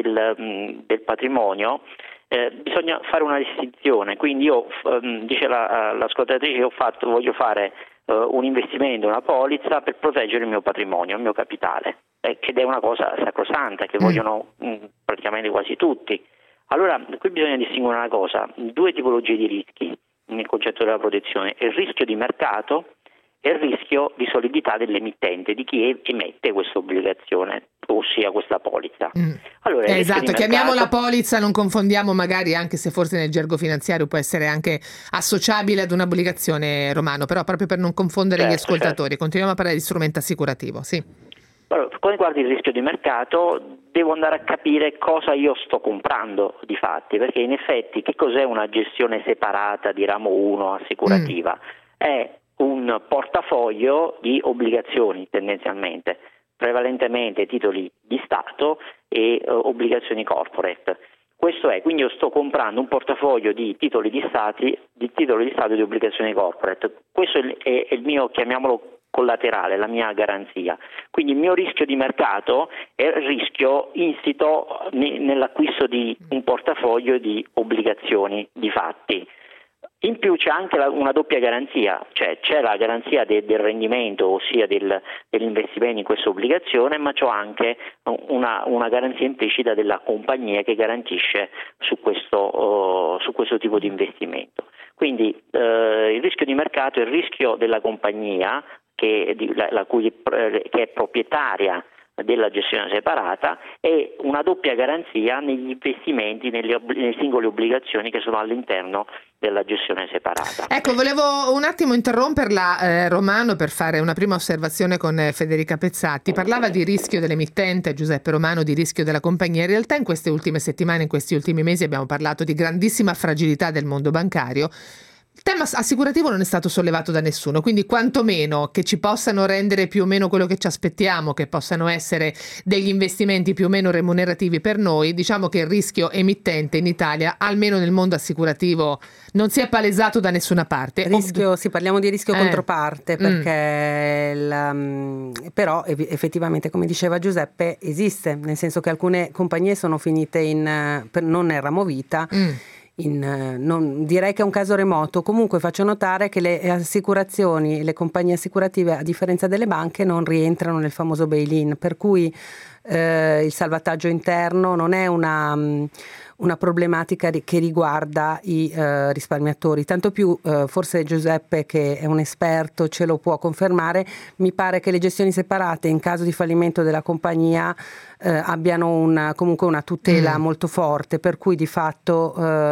del patrimonio, bisogna fare una distinzione. Quindi io, dice l'ascoltatrice, voglio fare un investimento, una polizza per proteggere il mio patrimonio, il mio capitale, ed è una cosa sacrosanta che vogliono praticamente quasi tutti. Allora, qui bisogna distinguere una cosa: due tipologie di rischi nel concetto della protezione: il rischio di mercato e il rischio di solidità dell'emittente, di chi emette questa obbligazione, ossia questa polizza. Allora, esatto, chiamiamola polizza, non confondiamo magari, anche se forse nel gergo finanziario può essere anche associabile ad un'obbligazione, Romano, però proprio per non confondere gli ascoltatori, continuiamo a parlare di strumento assicurativo, sì. Allora, per quanto riguarda il rischio di mercato, devo andare a capire cosa io sto comprando di fatti, perché in effetti che cos'è una gestione separata di ramo 1 assicurativa? È un portafoglio di obbligazioni, tendenzialmente, prevalentemente titoli di Stato e obbligazioni corporate. Questo è, quindi io sto comprando un portafoglio di titoli di Stato e di obbligazioni corporate. Questo è il mio, chiamiamolo collaterale, la mia garanzia. Quindi il mio rischio di mercato è il rischio insito nell'acquisto di un portafoglio di obbligazioni di fatti. In più c'è anche una doppia garanzia, cioè c'è la garanzia del rendimento, ossia dell'investimento in questa obbligazione, ma c'ho anche una garanzia implicita della compagnia che garantisce su questo tipo di investimento. Quindi il rischio di mercato è il rischio della compagnia che è proprietaria della gestione separata, e una doppia garanzia negli investimenti, nelle singole obbligazioni che sono all'interno della gestione separata. Ecco, volevo un attimo interromperla, Romano, per fare una prima osservazione con Federica Pezzatti. Parlava di rischio dell'emittente, Giuseppe Romano, di rischio della compagnia. In realtà in queste ultime settimane, in questi ultimi mesi abbiamo parlato di grandissima fragilità del mondo bancario. Il tema assicurativo non è stato sollevato da nessuno, quindi quantomeno che ci possano rendere più o meno quello che ci aspettiamo, che possano essere degli investimenti più o meno remunerativi per noi, diciamo che il rischio emittente in Italia, almeno nel mondo assicurativo, non si è palesato da nessuna parte. Sì, parliamo di rischio controparte, perché però effettivamente, come diceva Giuseppe, esiste, nel senso che alcune compagnie sono finite non nel ramo vita. Non direi che è un caso remoto. Comunque faccio notare che le assicurazioni, le compagnie assicurative, a differenza delle banche, non rientrano nel famoso bail-in, per cui il salvataggio interno non è una problematica che riguarda i risparmiatori, tanto più forse Giuseppe, che è un esperto, ce lo può confermare. Mi pare che le gestioni separate in caso di fallimento della compagnia abbiano comunque una tutela molto forte, per cui di fatto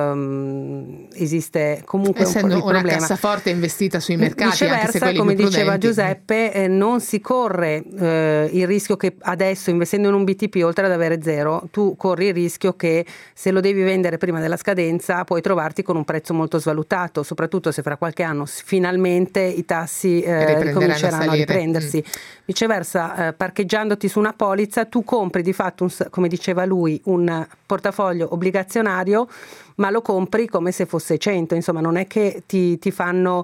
esiste comunque essendo un problema. Una cassaforte investita sui mercati, viceversa, anche se quelli come più diceva prudenti. Giuseppe, non si corre il rischio che adesso, investendo essendo in un BTP, oltre ad avere zero, tu corri il rischio che se lo devi vendere prima della scadenza puoi trovarti con un prezzo molto svalutato, soprattutto se fra qualche anno finalmente i tassi ricominceranno a riprendersi. Viceversa, parcheggiandoti su una polizza, tu compri di fatto, come diceva lui, un portafoglio obbligazionario, ma lo compri come se fosse 100, insomma non è che ti fanno,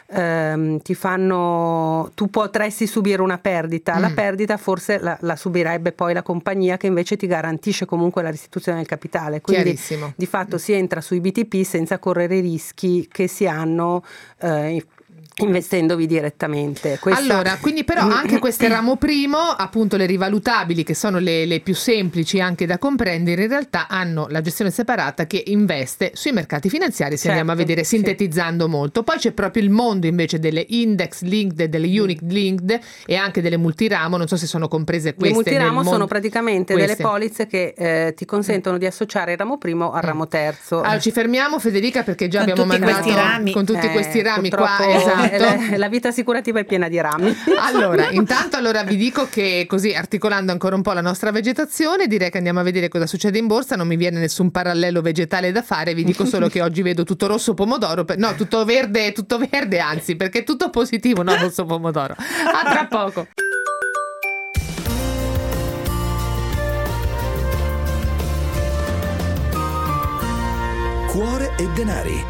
tu potresti subire una perdita, la perdita forse la subirebbe poi la compagnia, che invece ti garantisce comunque la restituzione del capitale, quindi di fatto si entra sui BTP senza correre i rischi che si hanno investendovi direttamente. Allora, quindi però anche queste ramo primo, appunto le rivalutabili, che sono le più semplici anche da comprendere, in realtà hanno la gestione separata che investe sui mercati finanziari, se andiamo a vedere, sintetizzando molto. Poi c'è proprio il mondo invece delle index linked, delle unit linked e anche delle multiramo, non so se sono comprese queste. Le multiramo sono praticamente delle polizze che ti consentono di associare il ramo primo al ramo terzo. Allora ci fermiamo, Federica, perché già abbiamo mandato con tutti questi rami qua, esatto. La vita assicurativa è piena di rami. Allora, intanto vi dico che, così articolando ancora un po' la nostra vegetazione, direi che andiamo a vedere cosa succede in borsa. Non mi viene nessun parallelo vegetale da fare, vi dico solo che oggi vedo tutto rosso pomodoro, no, tutto verde anzi, perché è tutto positivo, no, rosso pomodoro. A tra poco. Cuore e denari.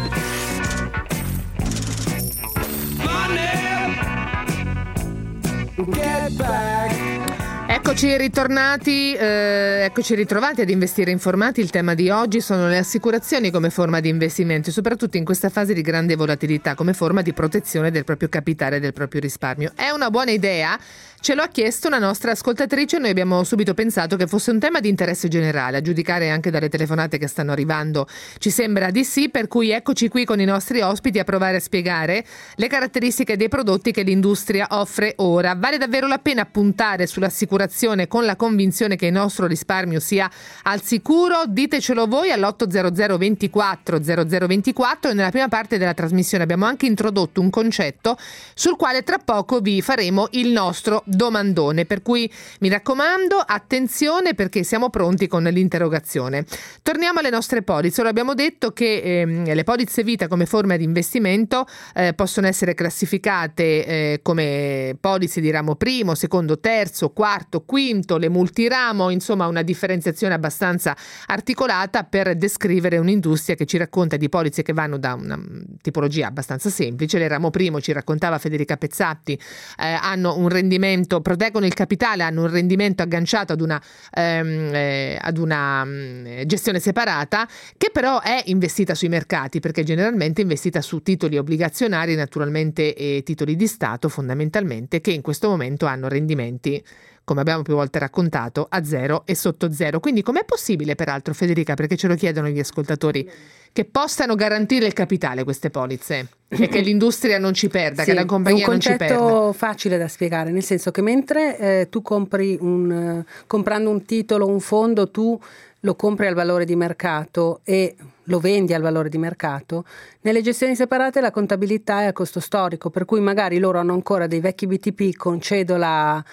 Eccoci ritrovati ad investire informati. Il tema di oggi sono le assicurazioni come forma di investimento e soprattutto in questa fase di grande volatilità come forma di protezione del proprio capitale e del proprio risparmio. È una buona idea? Ce lo ha chiesto una nostra ascoltatrice e noi abbiamo subito pensato che fosse un tema di interesse generale, a giudicare anche dalle telefonate che stanno arrivando ci sembra di sì, per cui eccoci qui con i nostri ospiti a provare a spiegare le caratteristiche dei prodotti che l'industria offre ora. Vale davvero la pena puntare sull'assicurazione con la convinzione che il nostro risparmio sia al sicuro? Ditecelo voi all'800 24 0024 e nella prima parte della trasmissione abbiamo anche introdotto un concetto sul quale tra poco vi faremo il nostro domandone, per cui mi raccomando attenzione perché siamo pronti con l'interrogazione. Torniamo alle nostre polizze. Ora abbiamo detto che le polizze vita come forma di investimento possono essere classificate come polizze di ramo primo, secondo, terzo, quarto, quinto, le multiramo, insomma una differenziazione abbastanza articolata per descrivere un'industria che ci racconta di polizze che vanno da una tipologia abbastanza semplice. Le ramo primo, ci raccontava Federica Pezzatti, hanno un rendimento, proteggono il capitale, hanno un rendimento agganciato ad una gestione separata che però è investita sui mercati, perché generalmente è investita su titoli obbligazionari, naturalmente, e titoli di Stato fondamentalmente, che in questo momento hanno rendimenti, come abbiamo più volte raccontato, a zero e sotto zero. Quindi com'è possibile, peraltro, Federica, perché ce lo chiedono gli ascoltatori, che possano garantire il capitale queste polizze e che l'industria non ci perda, che la compagnia non ci perda? È un concetto facile da spiegare, nel senso che mentre tu compri comprando un titolo, un fondo, tu lo compri al valore di mercato e lo vendi al valore di mercato, nelle gestioni separate la contabilità è a costo storico, per cui magari loro hanno ancora dei vecchi BTP con cedola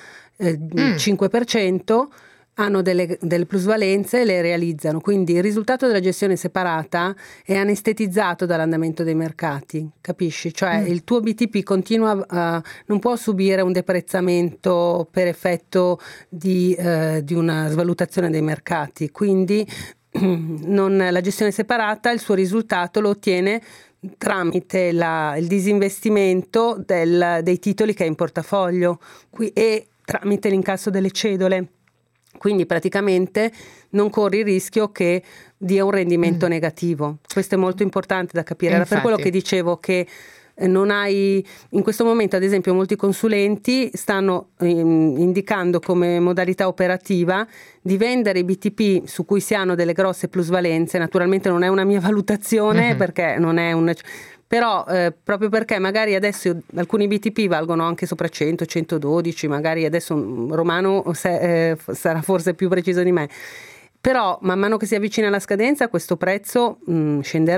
5%, hanno delle plusvalenze e le realizzano, quindi il risultato della gestione separata è anestetizzato dall'andamento dei mercati, capisci? Cioè il tuo BTP continua non può subire un deprezzamento per effetto di una svalutazione dei mercati, quindi la gestione separata il suo risultato lo ottiene tramite il disinvestimento dei titoli che ha in portafoglio e tramite l'incasso delle cedole. Quindi praticamente non corri il rischio che dia un rendimento negativo. Questo è molto importante da capire. Era per quello che dicevo che non hai, in questo momento ad esempio molti consulenti stanno indicando come modalità operativa di vendere i BTP su cui si hanno delle grosse plusvalenze. Naturalmente non è una mia valutazione perché non è però proprio perché magari adesso alcuni BTP valgono anche sopra 100, 112, magari adesso Romano sarà forse più preciso di me, però man mano che si avvicina alla scadenza questo prezzo scenderà,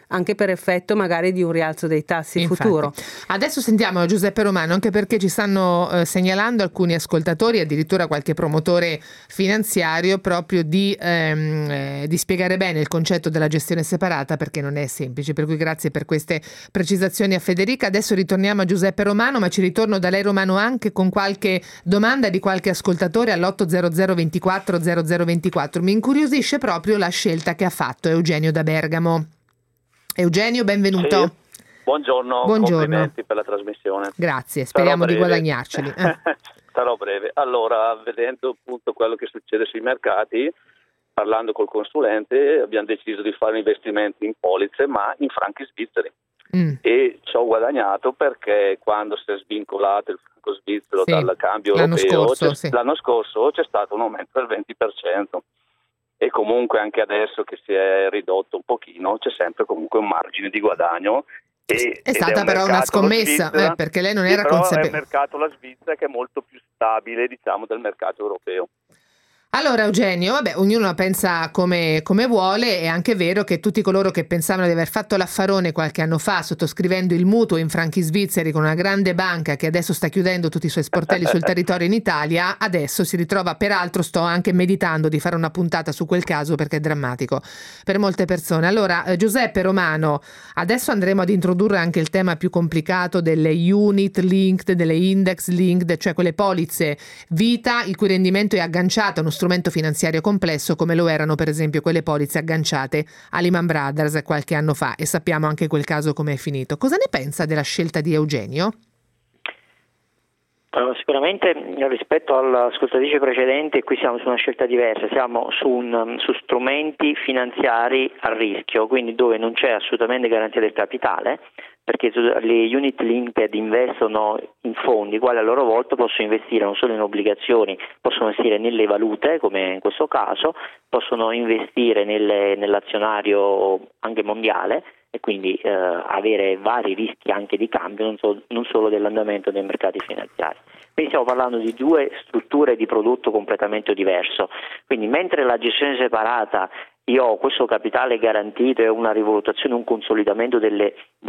anche per effetto magari di un rialzo dei tassi futuro. Adesso sentiamo Giuseppe Romano, anche perché ci stanno segnalando alcuni ascoltatori, addirittura qualche promotore finanziario, proprio di spiegare bene il concetto della gestione separata, perché non è semplice, per cui grazie per queste precisazioni a Federica. Adesso ritorniamo a Giuseppe Romano, ma ci ritorno da lei, Romano, anche con qualche domanda di qualche ascoltatore all'800 24 0024. Mi incuriosisce proprio la scelta che ha fatto Eugenio da Bergamo. Eugenio, benvenuto. Sì. Buongiorno, complimenti per la trasmissione. Grazie, speriamo di guadagnarceli. Sarò breve. Allora, vedendo appunto quello che succede sui mercati, parlando col consulente, abbiamo deciso di fare investimenti in polizze, ma in franchi svizzeri. E ci ho guadagnato perché quando si è svincolato il franco svizzero dal cambio europeo, l'anno scorso c'è stato un aumento del 20%. E comunque anche adesso che si è ridotto un pochino c'è sempre comunque un margine di guadagno. È stata però una scommessa, perché lei non era consapevole. È un mercato, la Svizzera, che è molto più stabile, diciamo, del mercato europeo. Allora Eugenio, ognuno la pensa come vuole. È anche vero che tutti coloro che pensavano di aver fatto l'affarone qualche anno fa sottoscrivendo il mutuo in franchi svizzeri con una grande banca che adesso sta chiudendo tutti i suoi sportelli sul territorio in Italia, adesso si ritrova, peraltro sto anche meditando di fare una puntata su quel caso perché è drammatico per molte persone. Allora Giuseppe Romano, adesso andremo ad introdurre anche il tema più complicato delle unit linked, delle index linked, cioè quelle polizze vita il cui rendimento è agganciato a uno strumento finanziario complesso, come lo erano per esempio quelle polizze agganciate a Lehman Brothers qualche anno fa, e sappiamo anche quel caso come è finito. Cosa ne pensa della scelta di Eugenio? Allora, sicuramente rispetto all'ascoltatrice precedente qui siamo su una scelta diversa, siamo su strumenti finanziari a rischio, quindi dove non c'è assolutamente garanzia del capitale, perché le unit linked investono in fondi, quali a loro volta possono investire non solo in obbligazioni, possono investire nelle valute, come in questo caso, possono investire nell'azionario anche mondiale e quindi avere vari rischi anche di cambio, non solo dell'andamento dei mercati finanziari. Quindi stiamo parlando di due strutture di prodotto completamente diverso. Quindi mentre la gestione separata io ho questo capitale garantito e una rivalutazione, un consolidamento del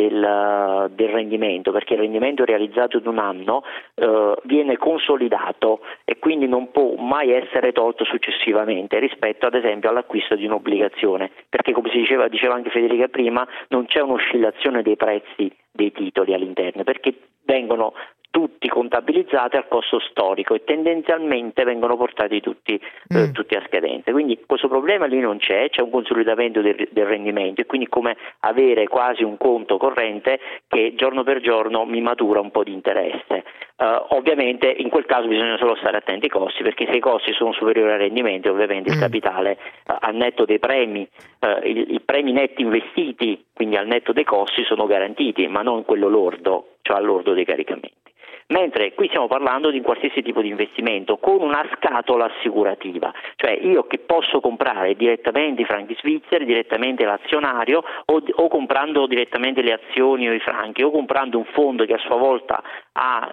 rendimento, perché il rendimento realizzato in un anno viene consolidato e quindi non può mai essere tolto successivamente rispetto ad esempio all'acquisto di un'obbligazione, perché come diceva anche Federica prima, non c'è un'oscillazione dei prezzi dei titoli all'interno, perché vengono tutti contabilizzati al costo storico e tendenzialmente vengono portati tutti a scadenza. Quindi questo problema lì non c'è un consolidamento del rendimento e quindi come avere quasi un conto corrente che giorno per giorno mi matura un po' di interesse. Ovviamente in quel caso bisogna solo stare attenti ai costi, perché se i costi sono superiori al rendimento ovviamente il capitale al netto dei premi, i premi netti investiti, quindi al netto dei costi sono garantiti, ma non quello lordo, cioè al lordo dei caricamenti. Mentre qui stiamo parlando di qualsiasi tipo di investimento con una scatola assicurativa, cioè io che posso comprare direttamente i franchi svizzeri, direttamente l'azionario o comprando direttamente le azioni o i franchi o comprando un fondo che a sua volta ha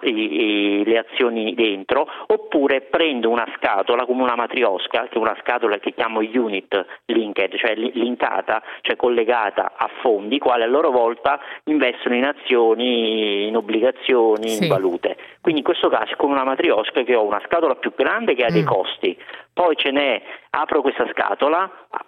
le azioni dentro, oppure prendo una scatola come una matriosca, che è una scatola che chiamo unit linked, cioè linkata, cioè collegata a fondi, quali a loro volta investono in azioni, in obbligazioni, in valute. Quindi in questo caso è come una matriosca che ho una scatola più grande che ha dei costi, poi apro questa scatola,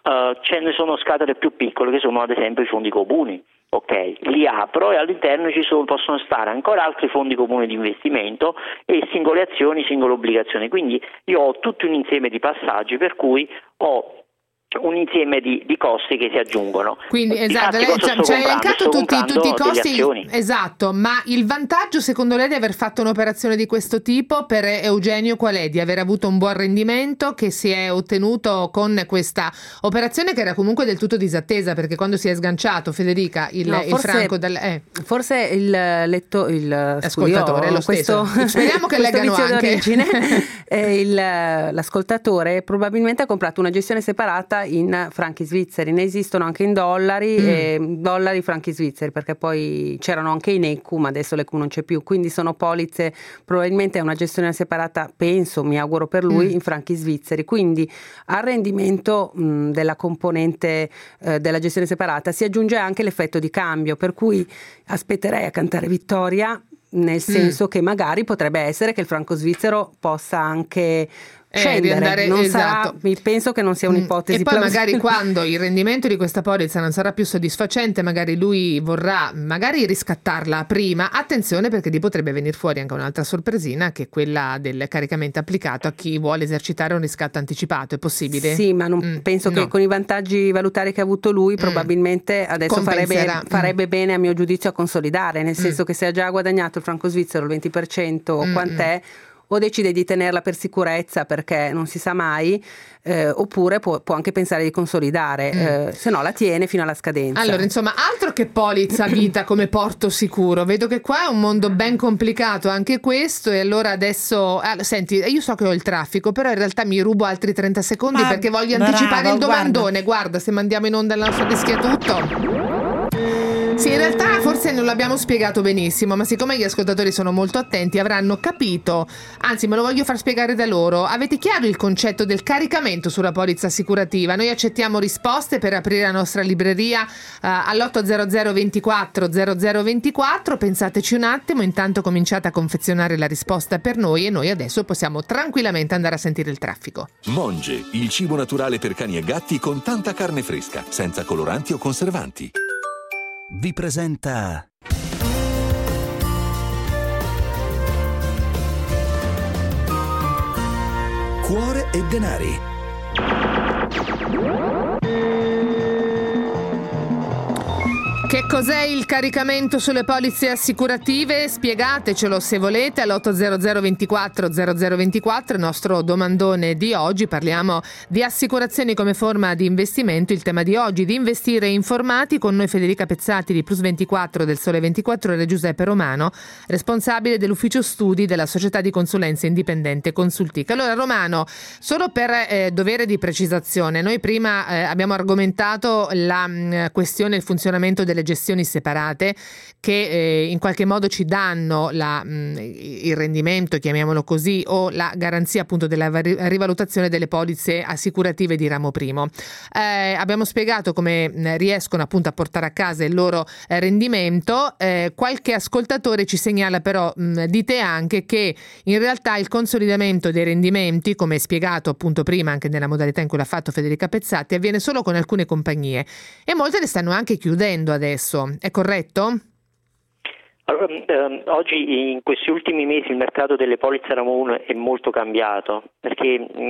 ce ne sono scatole più piccole che sono ad esempio i fondi comuni. Ok, li apro e all'interno possono stare ancora altri fondi comuni di investimento e singole azioni, singole obbligazioni. Quindi io ho tutto un insieme di passaggi per cui ho un insieme di costi che si aggiungono. Quindi esatto, lei ci ha elencato tutti i costi, esatto, ma il vantaggio secondo lei di aver fatto un'operazione di questo tipo per Eugenio qual è? Di aver avuto un buon rendimento che si è ottenuto con questa operazione che era comunque del tutto disattesa, perché quando si è sganciato, Federica, il franco forse l'ascoltatore è lo stesso. Speriamo che leggano anche l'ascoltatore probabilmente ha comprato una gestione separata in franchi svizzeri, ne esistono anche in dollari, dollari, franchi svizzeri, perché poi c'erano anche in ECU, ma adesso l'ECU non c'è più, quindi sono polizze, probabilmente è una gestione separata, penso, mi auguro per lui, in franchi svizzeri, quindi al rendimento della componente della gestione separata si aggiunge anche l'effetto di cambio, per cui aspetterei a cantare vittoria, nel senso che magari potrebbe essere che il franco svizzero possa anche scendere, non esatto. Penso che non sia un'ipotesi e poi plausibile. magari quando il rendimento di questa polizza non sarà più soddisfacente, magari lui vorrà riscattarla prima. Attenzione, perché lì potrebbe venire fuori anche un'altra sorpresina, che è quella del caricamento applicato a chi vuole esercitare un riscatto anticipato. È possibile? Sì, ma non penso che con i vantaggi valutari che ha avuto lui probabilmente adesso farebbe bene, a mio giudizio, a consolidare, nel senso che se ha già guadagnato il franco svizzero il 20% o quant'è, o decide di tenerla per sicurezza perché non si sa mai, oppure può anche pensare di consolidare, se no la tiene fino alla scadenza. Allora, insomma, altro che polizza vita come porto sicuro, vedo che qua è un mondo ben complicato anche questo. E allora adesso senti, io so che ho il traffico, però in realtà mi rubo altri 30 secondi perché voglio anticipare il domandone. Guarda, se mandiamo in onda il nostro Rischia Tutto. Sì, in realtà forse non l'abbiamo spiegato benissimo, ma siccome gli ascoltatori sono molto attenti avranno capito, anzi me lo voglio far spiegare da loro. Avete chiaro il concetto del caricamento sulla polizza assicurativa? Noi accettiamo risposte per aprire la nostra libreria all'800 24 0024, pensateci un attimo, intanto cominciate a confezionare la risposta per noi e noi adesso possiamo tranquillamente andare a sentire il traffico. Monge, il cibo naturale per cani e gatti con tanta carne fresca, senza coloranti o conservanti. Vi presenta Cuore e denari. Che cos'è il caricamento sulle polizze assicurative? Spiegatecelo se volete all'800 24 0024, il nostro domandone di oggi. Parliamo di assicurazioni come forma di investimento. Il tema di oggi: di investire informati. Con noi Federica Pezzati di Plus 24 del Sole 24 Ore, Giuseppe Romano, responsabile dell'ufficio studi della società di consulenza indipendente Consultic. Allora Romano, solo per dovere di precisazione, noi prima abbiamo argomentato la questione, il funzionamento delle gestioni separate che in qualche modo ci danno il rendimento, chiamiamolo così, o la garanzia appunto della rivalutazione delle polizze assicurative di ramo primo. Abbiamo spiegato come riescono appunto a portare a casa il loro rendimento. Qualche ascoltatore ci segnala però, dite anche che in realtà il consolidamento dei rendimenti, come spiegato appunto prima anche nella modalità in cui l'ha fatto Federica Pezzati, avviene solo con alcune compagnie e molte le stanno anche chiudendo adesso. È corretto? Allora, oggi in questi ultimi mesi il mercato delle polizze ramo 1 è molto cambiato, perché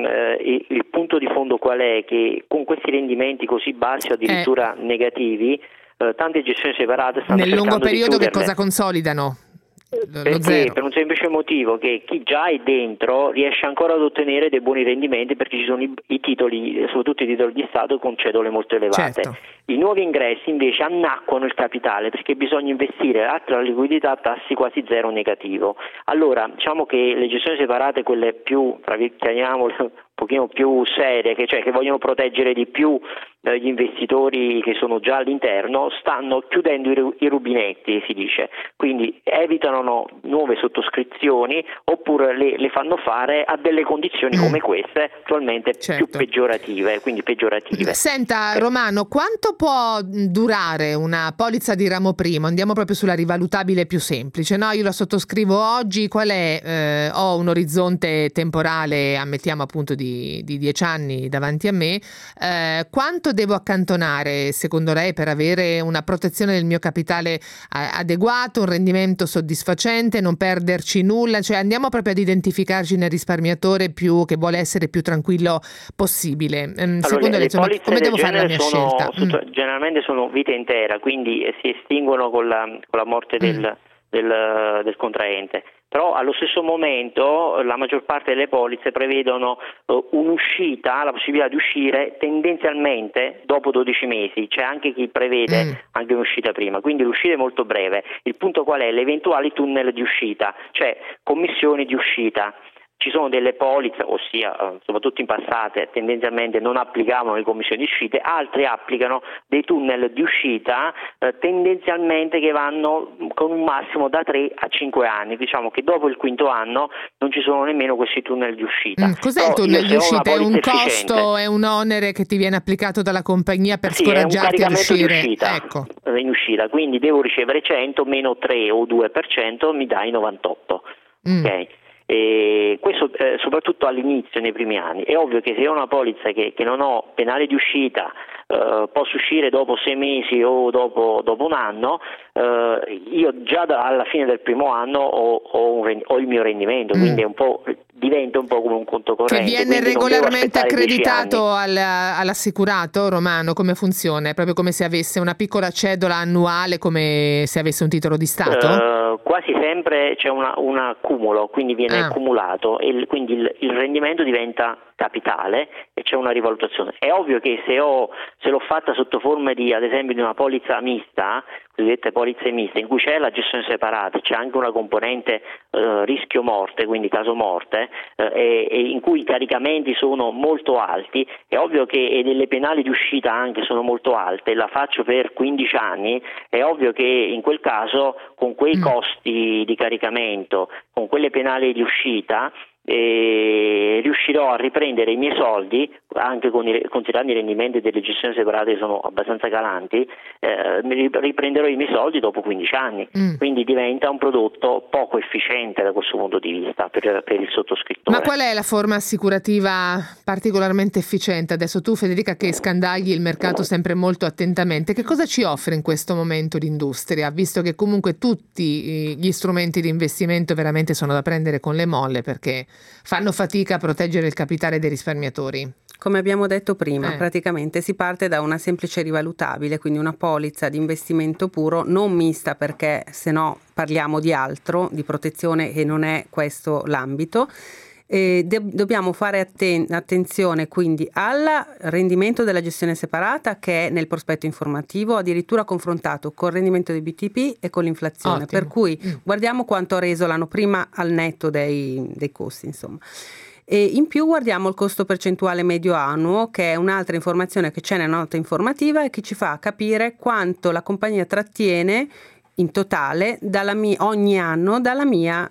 il punto di fondo qual è? Che con questi rendimenti così bassi o addirittura negativi, tante gestioni separate stanno nel lungo cercando periodo di che cosa consolidano? Perché? Per un semplice motivo, che chi già è dentro riesce ancora ad ottenere dei buoni rendimenti, perché ci sono i titoli, soprattutto i titoli di Stato con cedole molto elevate. Certo. I nuovi ingressi invece annacquano il capitale, perché bisogna investire altra liquidità a tassi quasi zero negativo. Allora diciamo che le gestioni separate, quelle più, chiamiamole un pochino più serie, che vogliono proteggere di più gli investitori che sono già all'interno, stanno chiudendo i rubinetti, si dice, quindi evitano nuove sottoscrizioni oppure le fanno fare a delle condizioni come queste, attualmente più peggiorative, quindi peggiorative. Senta Romano, quanto può durare una polizza di ramo primo? Andiamo proprio sulla rivalutabile più semplice, no? Io la sottoscrivo oggi, qual è? Ho un orizzonte temporale, ammettiamo appunto di 10 anni davanti a me, quanto devo accantonare secondo lei per avere una protezione del mio capitale adeguato, un rendimento soddisfacente, non perderci nulla? Cioè andiamo proprio ad identificarci nel risparmiatore che vuole essere più tranquillo possibile. Secondo lei come devo fare la mia scelta? Generalmente sono vita intera, quindi si estinguono con la morte del contraente. Però allo stesso momento la maggior parte delle polizze prevedono un'uscita, la possibilità di uscire tendenzialmente dopo 12 mesi, c'è anche chi prevede anche un'uscita prima, quindi l'uscita è molto breve. Il punto qual è? Le eventuali tunnel di uscita, cioè commissioni di uscita. ci sono delle polizze, ossia soprattutto in passate tendenzialmente non applicavano le commissioni di uscite, altri applicano dei tunnel di uscita tendenzialmente che vanno con un massimo da 3 a 5 anni, diciamo che dopo il quinto anno non ci sono nemmeno questi tunnel di uscita. Cos'è il tunnel di uscita? È un costo, è un onere che ti viene applicato dalla compagnia per scoraggiarti ad uscire? Ecco. In uscita, quindi devo ricevere 100 meno 3 o 2%, mi dai 98. Ok? E questo soprattutto all'inizio, nei primi anni. È ovvio che se ho una polizza che non ho penale di uscita, posso uscire dopo 6 mesi o dopo un anno, io già alla fine del primo anno ho il mio rendimento, quindi è diventa un po' come un conto corrente. Che viene regolarmente accreditato all'assicurato, Romano? Come funziona? È proprio come se avesse una piccola cedola annuale, come se avesse un titolo di Stato? Quasi sempre c'è un accumulo, quindi viene accumulato e quindi il rendimento diventa capitale e c'è una rivalutazione. È ovvio che se l'ho fatta sotto forma ad esempio di una polizza mista, cosiddette polizze miste, in cui c'è la gestione separata, c'è anche una componente rischio morte, quindi caso morte, e in cui i caricamenti sono molto alti, è ovvio che e delle penali di uscita anche sono molto alte, la faccio per 15 anni, è ovvio che in quel caso con quei costi di caricamento, con quelle penali di uscita, riuscirò a riprendere i miei soldi anche considerando i rendimenti delle gestioni separate che sono abbastanza calanti, riprenderò i miei soldi dopo 15 anni, quindi diventa un prodotto poco efficiente da questo punto di vista per il sottoscrittore. Ma qual è la forma assicurativa particolarmente efficiente? Adesso tu, Federica, che scandagli il mercato sempre molto attentamente, che cosa ci offre in questo momento l'industria, visto che comunque tutti gli strumenti di investimento veramente sono da prendere con le molle perché fanno fatica a proteggere il capitale dei risparmiatori? Come abbiamo detto prima, praticamente si parte da una semplice rivalutabile, quindi una polizza di investimento puro, non mista perché se no parliamo di altro, di protezione e non è questo l'ambito. Dobbiamo fare attenzione quindi al rendimento della gestione separata che è nel prospetto informativo addirittura confrontato col rendimento dei BTP e con l'inflazione. Ottimo. Per cui guardiamo quanto ha reso l'anno prima al netto dei costi, insomma. E in più guardiamo il costo percentuale medio annuo, che è un'altra informazione che c'è nella nota informativa e che ci fa capire quanto la compagnia trattiene in totale ogni anno dalla mia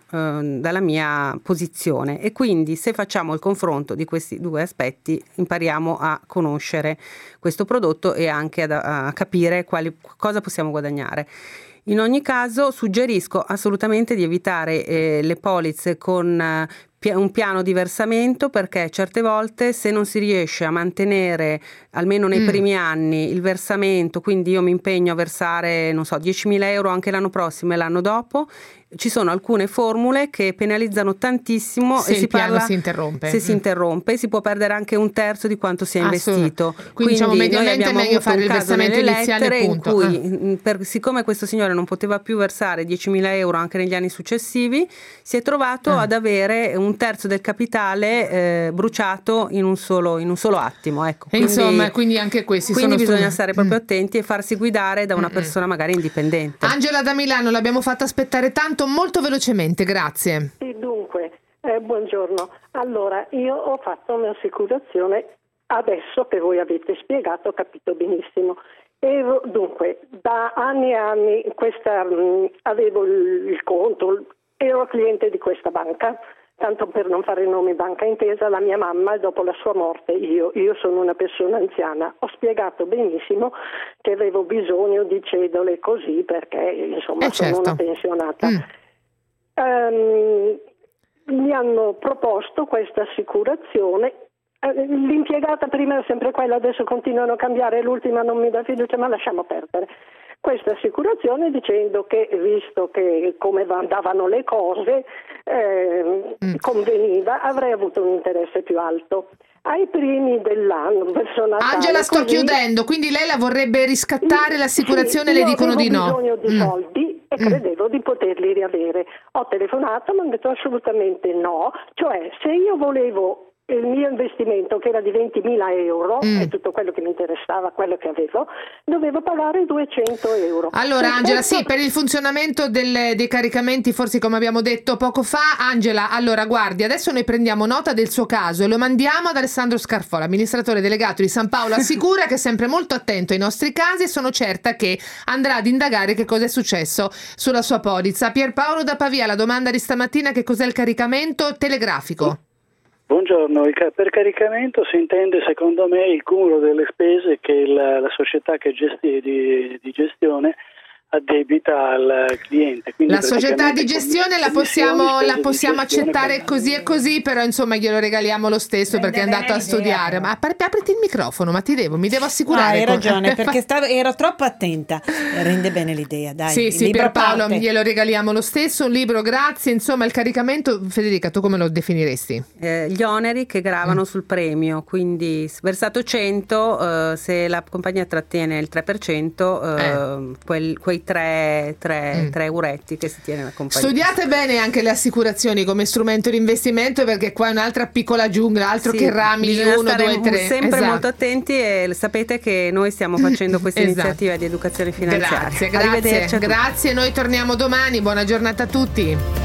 posizione, e quindi se facciamo il confronto di questi due aspetti impariamo a conoscere questo prodotto e anche a capire cosa possiamo guadagnare. In ogni caso suggerisco assolutamente di evitare le polizze con un piano di versamento, perché certe volte se non si riesce a mantenere almeno nei primi anni il versamento, quindi io mi impegno a versare 10.000 euro anche l'anno prossimo e l'anno dopo, ci sono alcune formule che penalizzano tantissimo se e il piano si interrompe. Se si interrompe si può perdere anche un terzo di quanto si è investito. Quindi diciamo mediamente è meglio fare il versamento iniziale, punto. In cui siccome questo signore non poteva più versare 10.000 euro anche negli anni successivi, si è trovato ad avere un terzo del capitale bruciato in un solo attimo, ecco. Quindi anche questi quindi bisogna stare proprio attenti e farsi guidare da una persona magari indipendente. Angela da Milano, l'abbiamo fatta aspettare tanto, molto velocemente, grazie. Sì, dunque, buongiorno. Allora, io ho fatto un'assicurazione, adesso che voi avete spiegato ho capito benissimo. Dunque, da anni e anni avevo il conto, ero cliente di questa banca, tanto per non fare il nome Banca Intesa, la mia mamma, e dopo la sua morte io sono una persona anziana, ho spiegato benissimo che avevo bisogno di cedole così perché insomma sono una pensionata. Mi hanno proposto questa assicurazione, l'impiegata prima era sempre quella, adesso continuano a cambiare, l'ultima non mi dà fiducia, ma lasciamo perdere. Questa assicurazione dicendo che, visto che come andavano le cose, conveniva, avrei avuto un interesse più alto. Ai primi dell'anno, verso Natale, Angela, sto chiudendo, quindi lei la vorrebbe riscattare l'assicurazione, le dicono di no. Io avevo bisogno di soldi e credevo di poterli riavere. Ho telefonato, mi hanno detto assolutamente no, cioè se io volevo il mio investimento, che era di 20.000 euro, è tutto quello che mi interessava, quello che avevo, dovevo pagare 200 euro. Allora Angela, sì, per il funzionamento dei caricamenti, forse come abbiamo detto poco fa, Angela, allora guardi, adesso noi prendiamo nota del suo caso e lo mandiamo ad Alessandro Scarfola, amministratore delegato di San Paolo Assicura, che è sempre molto attento ai nostri casi, e sono certa che andrà ad indagare che cosa è successo sulla sua polizza. Pierpaolo da Pavia, la domanda di stamattina: che cos'è il caricamento telegrafico? Buongiorno, per caricamento si intende secondo me il cumulo delle spese che la società che di gestione addebita al cliente. Quindi la società di gestione la possiamo accettare così e così, però insomma glielo regaliamo lo stesso perché è andato a studiare. Ma apriti il microfono, ma mi devo assicurare. Hai ragione, perché ero troppo attenta. Rende bene l'idea, dai. Sì, per Paolo glielo regaliamo lo stesso, un libro, grazie. Insomma, il caricamento, Federica, tu come lo definiresti? Gli oneri che gravano sul premio, quindi versato 100, se la compagnia trattiene il 3%, quei 3 euretti che si tiene la compagnia. Studiate bene anche le assicurazioni come strumento di investimento, perché qua è un'altra piccola giungla, altro che rami 1, 2, 3. Sempre molto attenti, e sapete che noi stiamo facendo questa iniziativa di educazione finanziaria. Grazie, noi torniamo domani, buona giornata a tutti.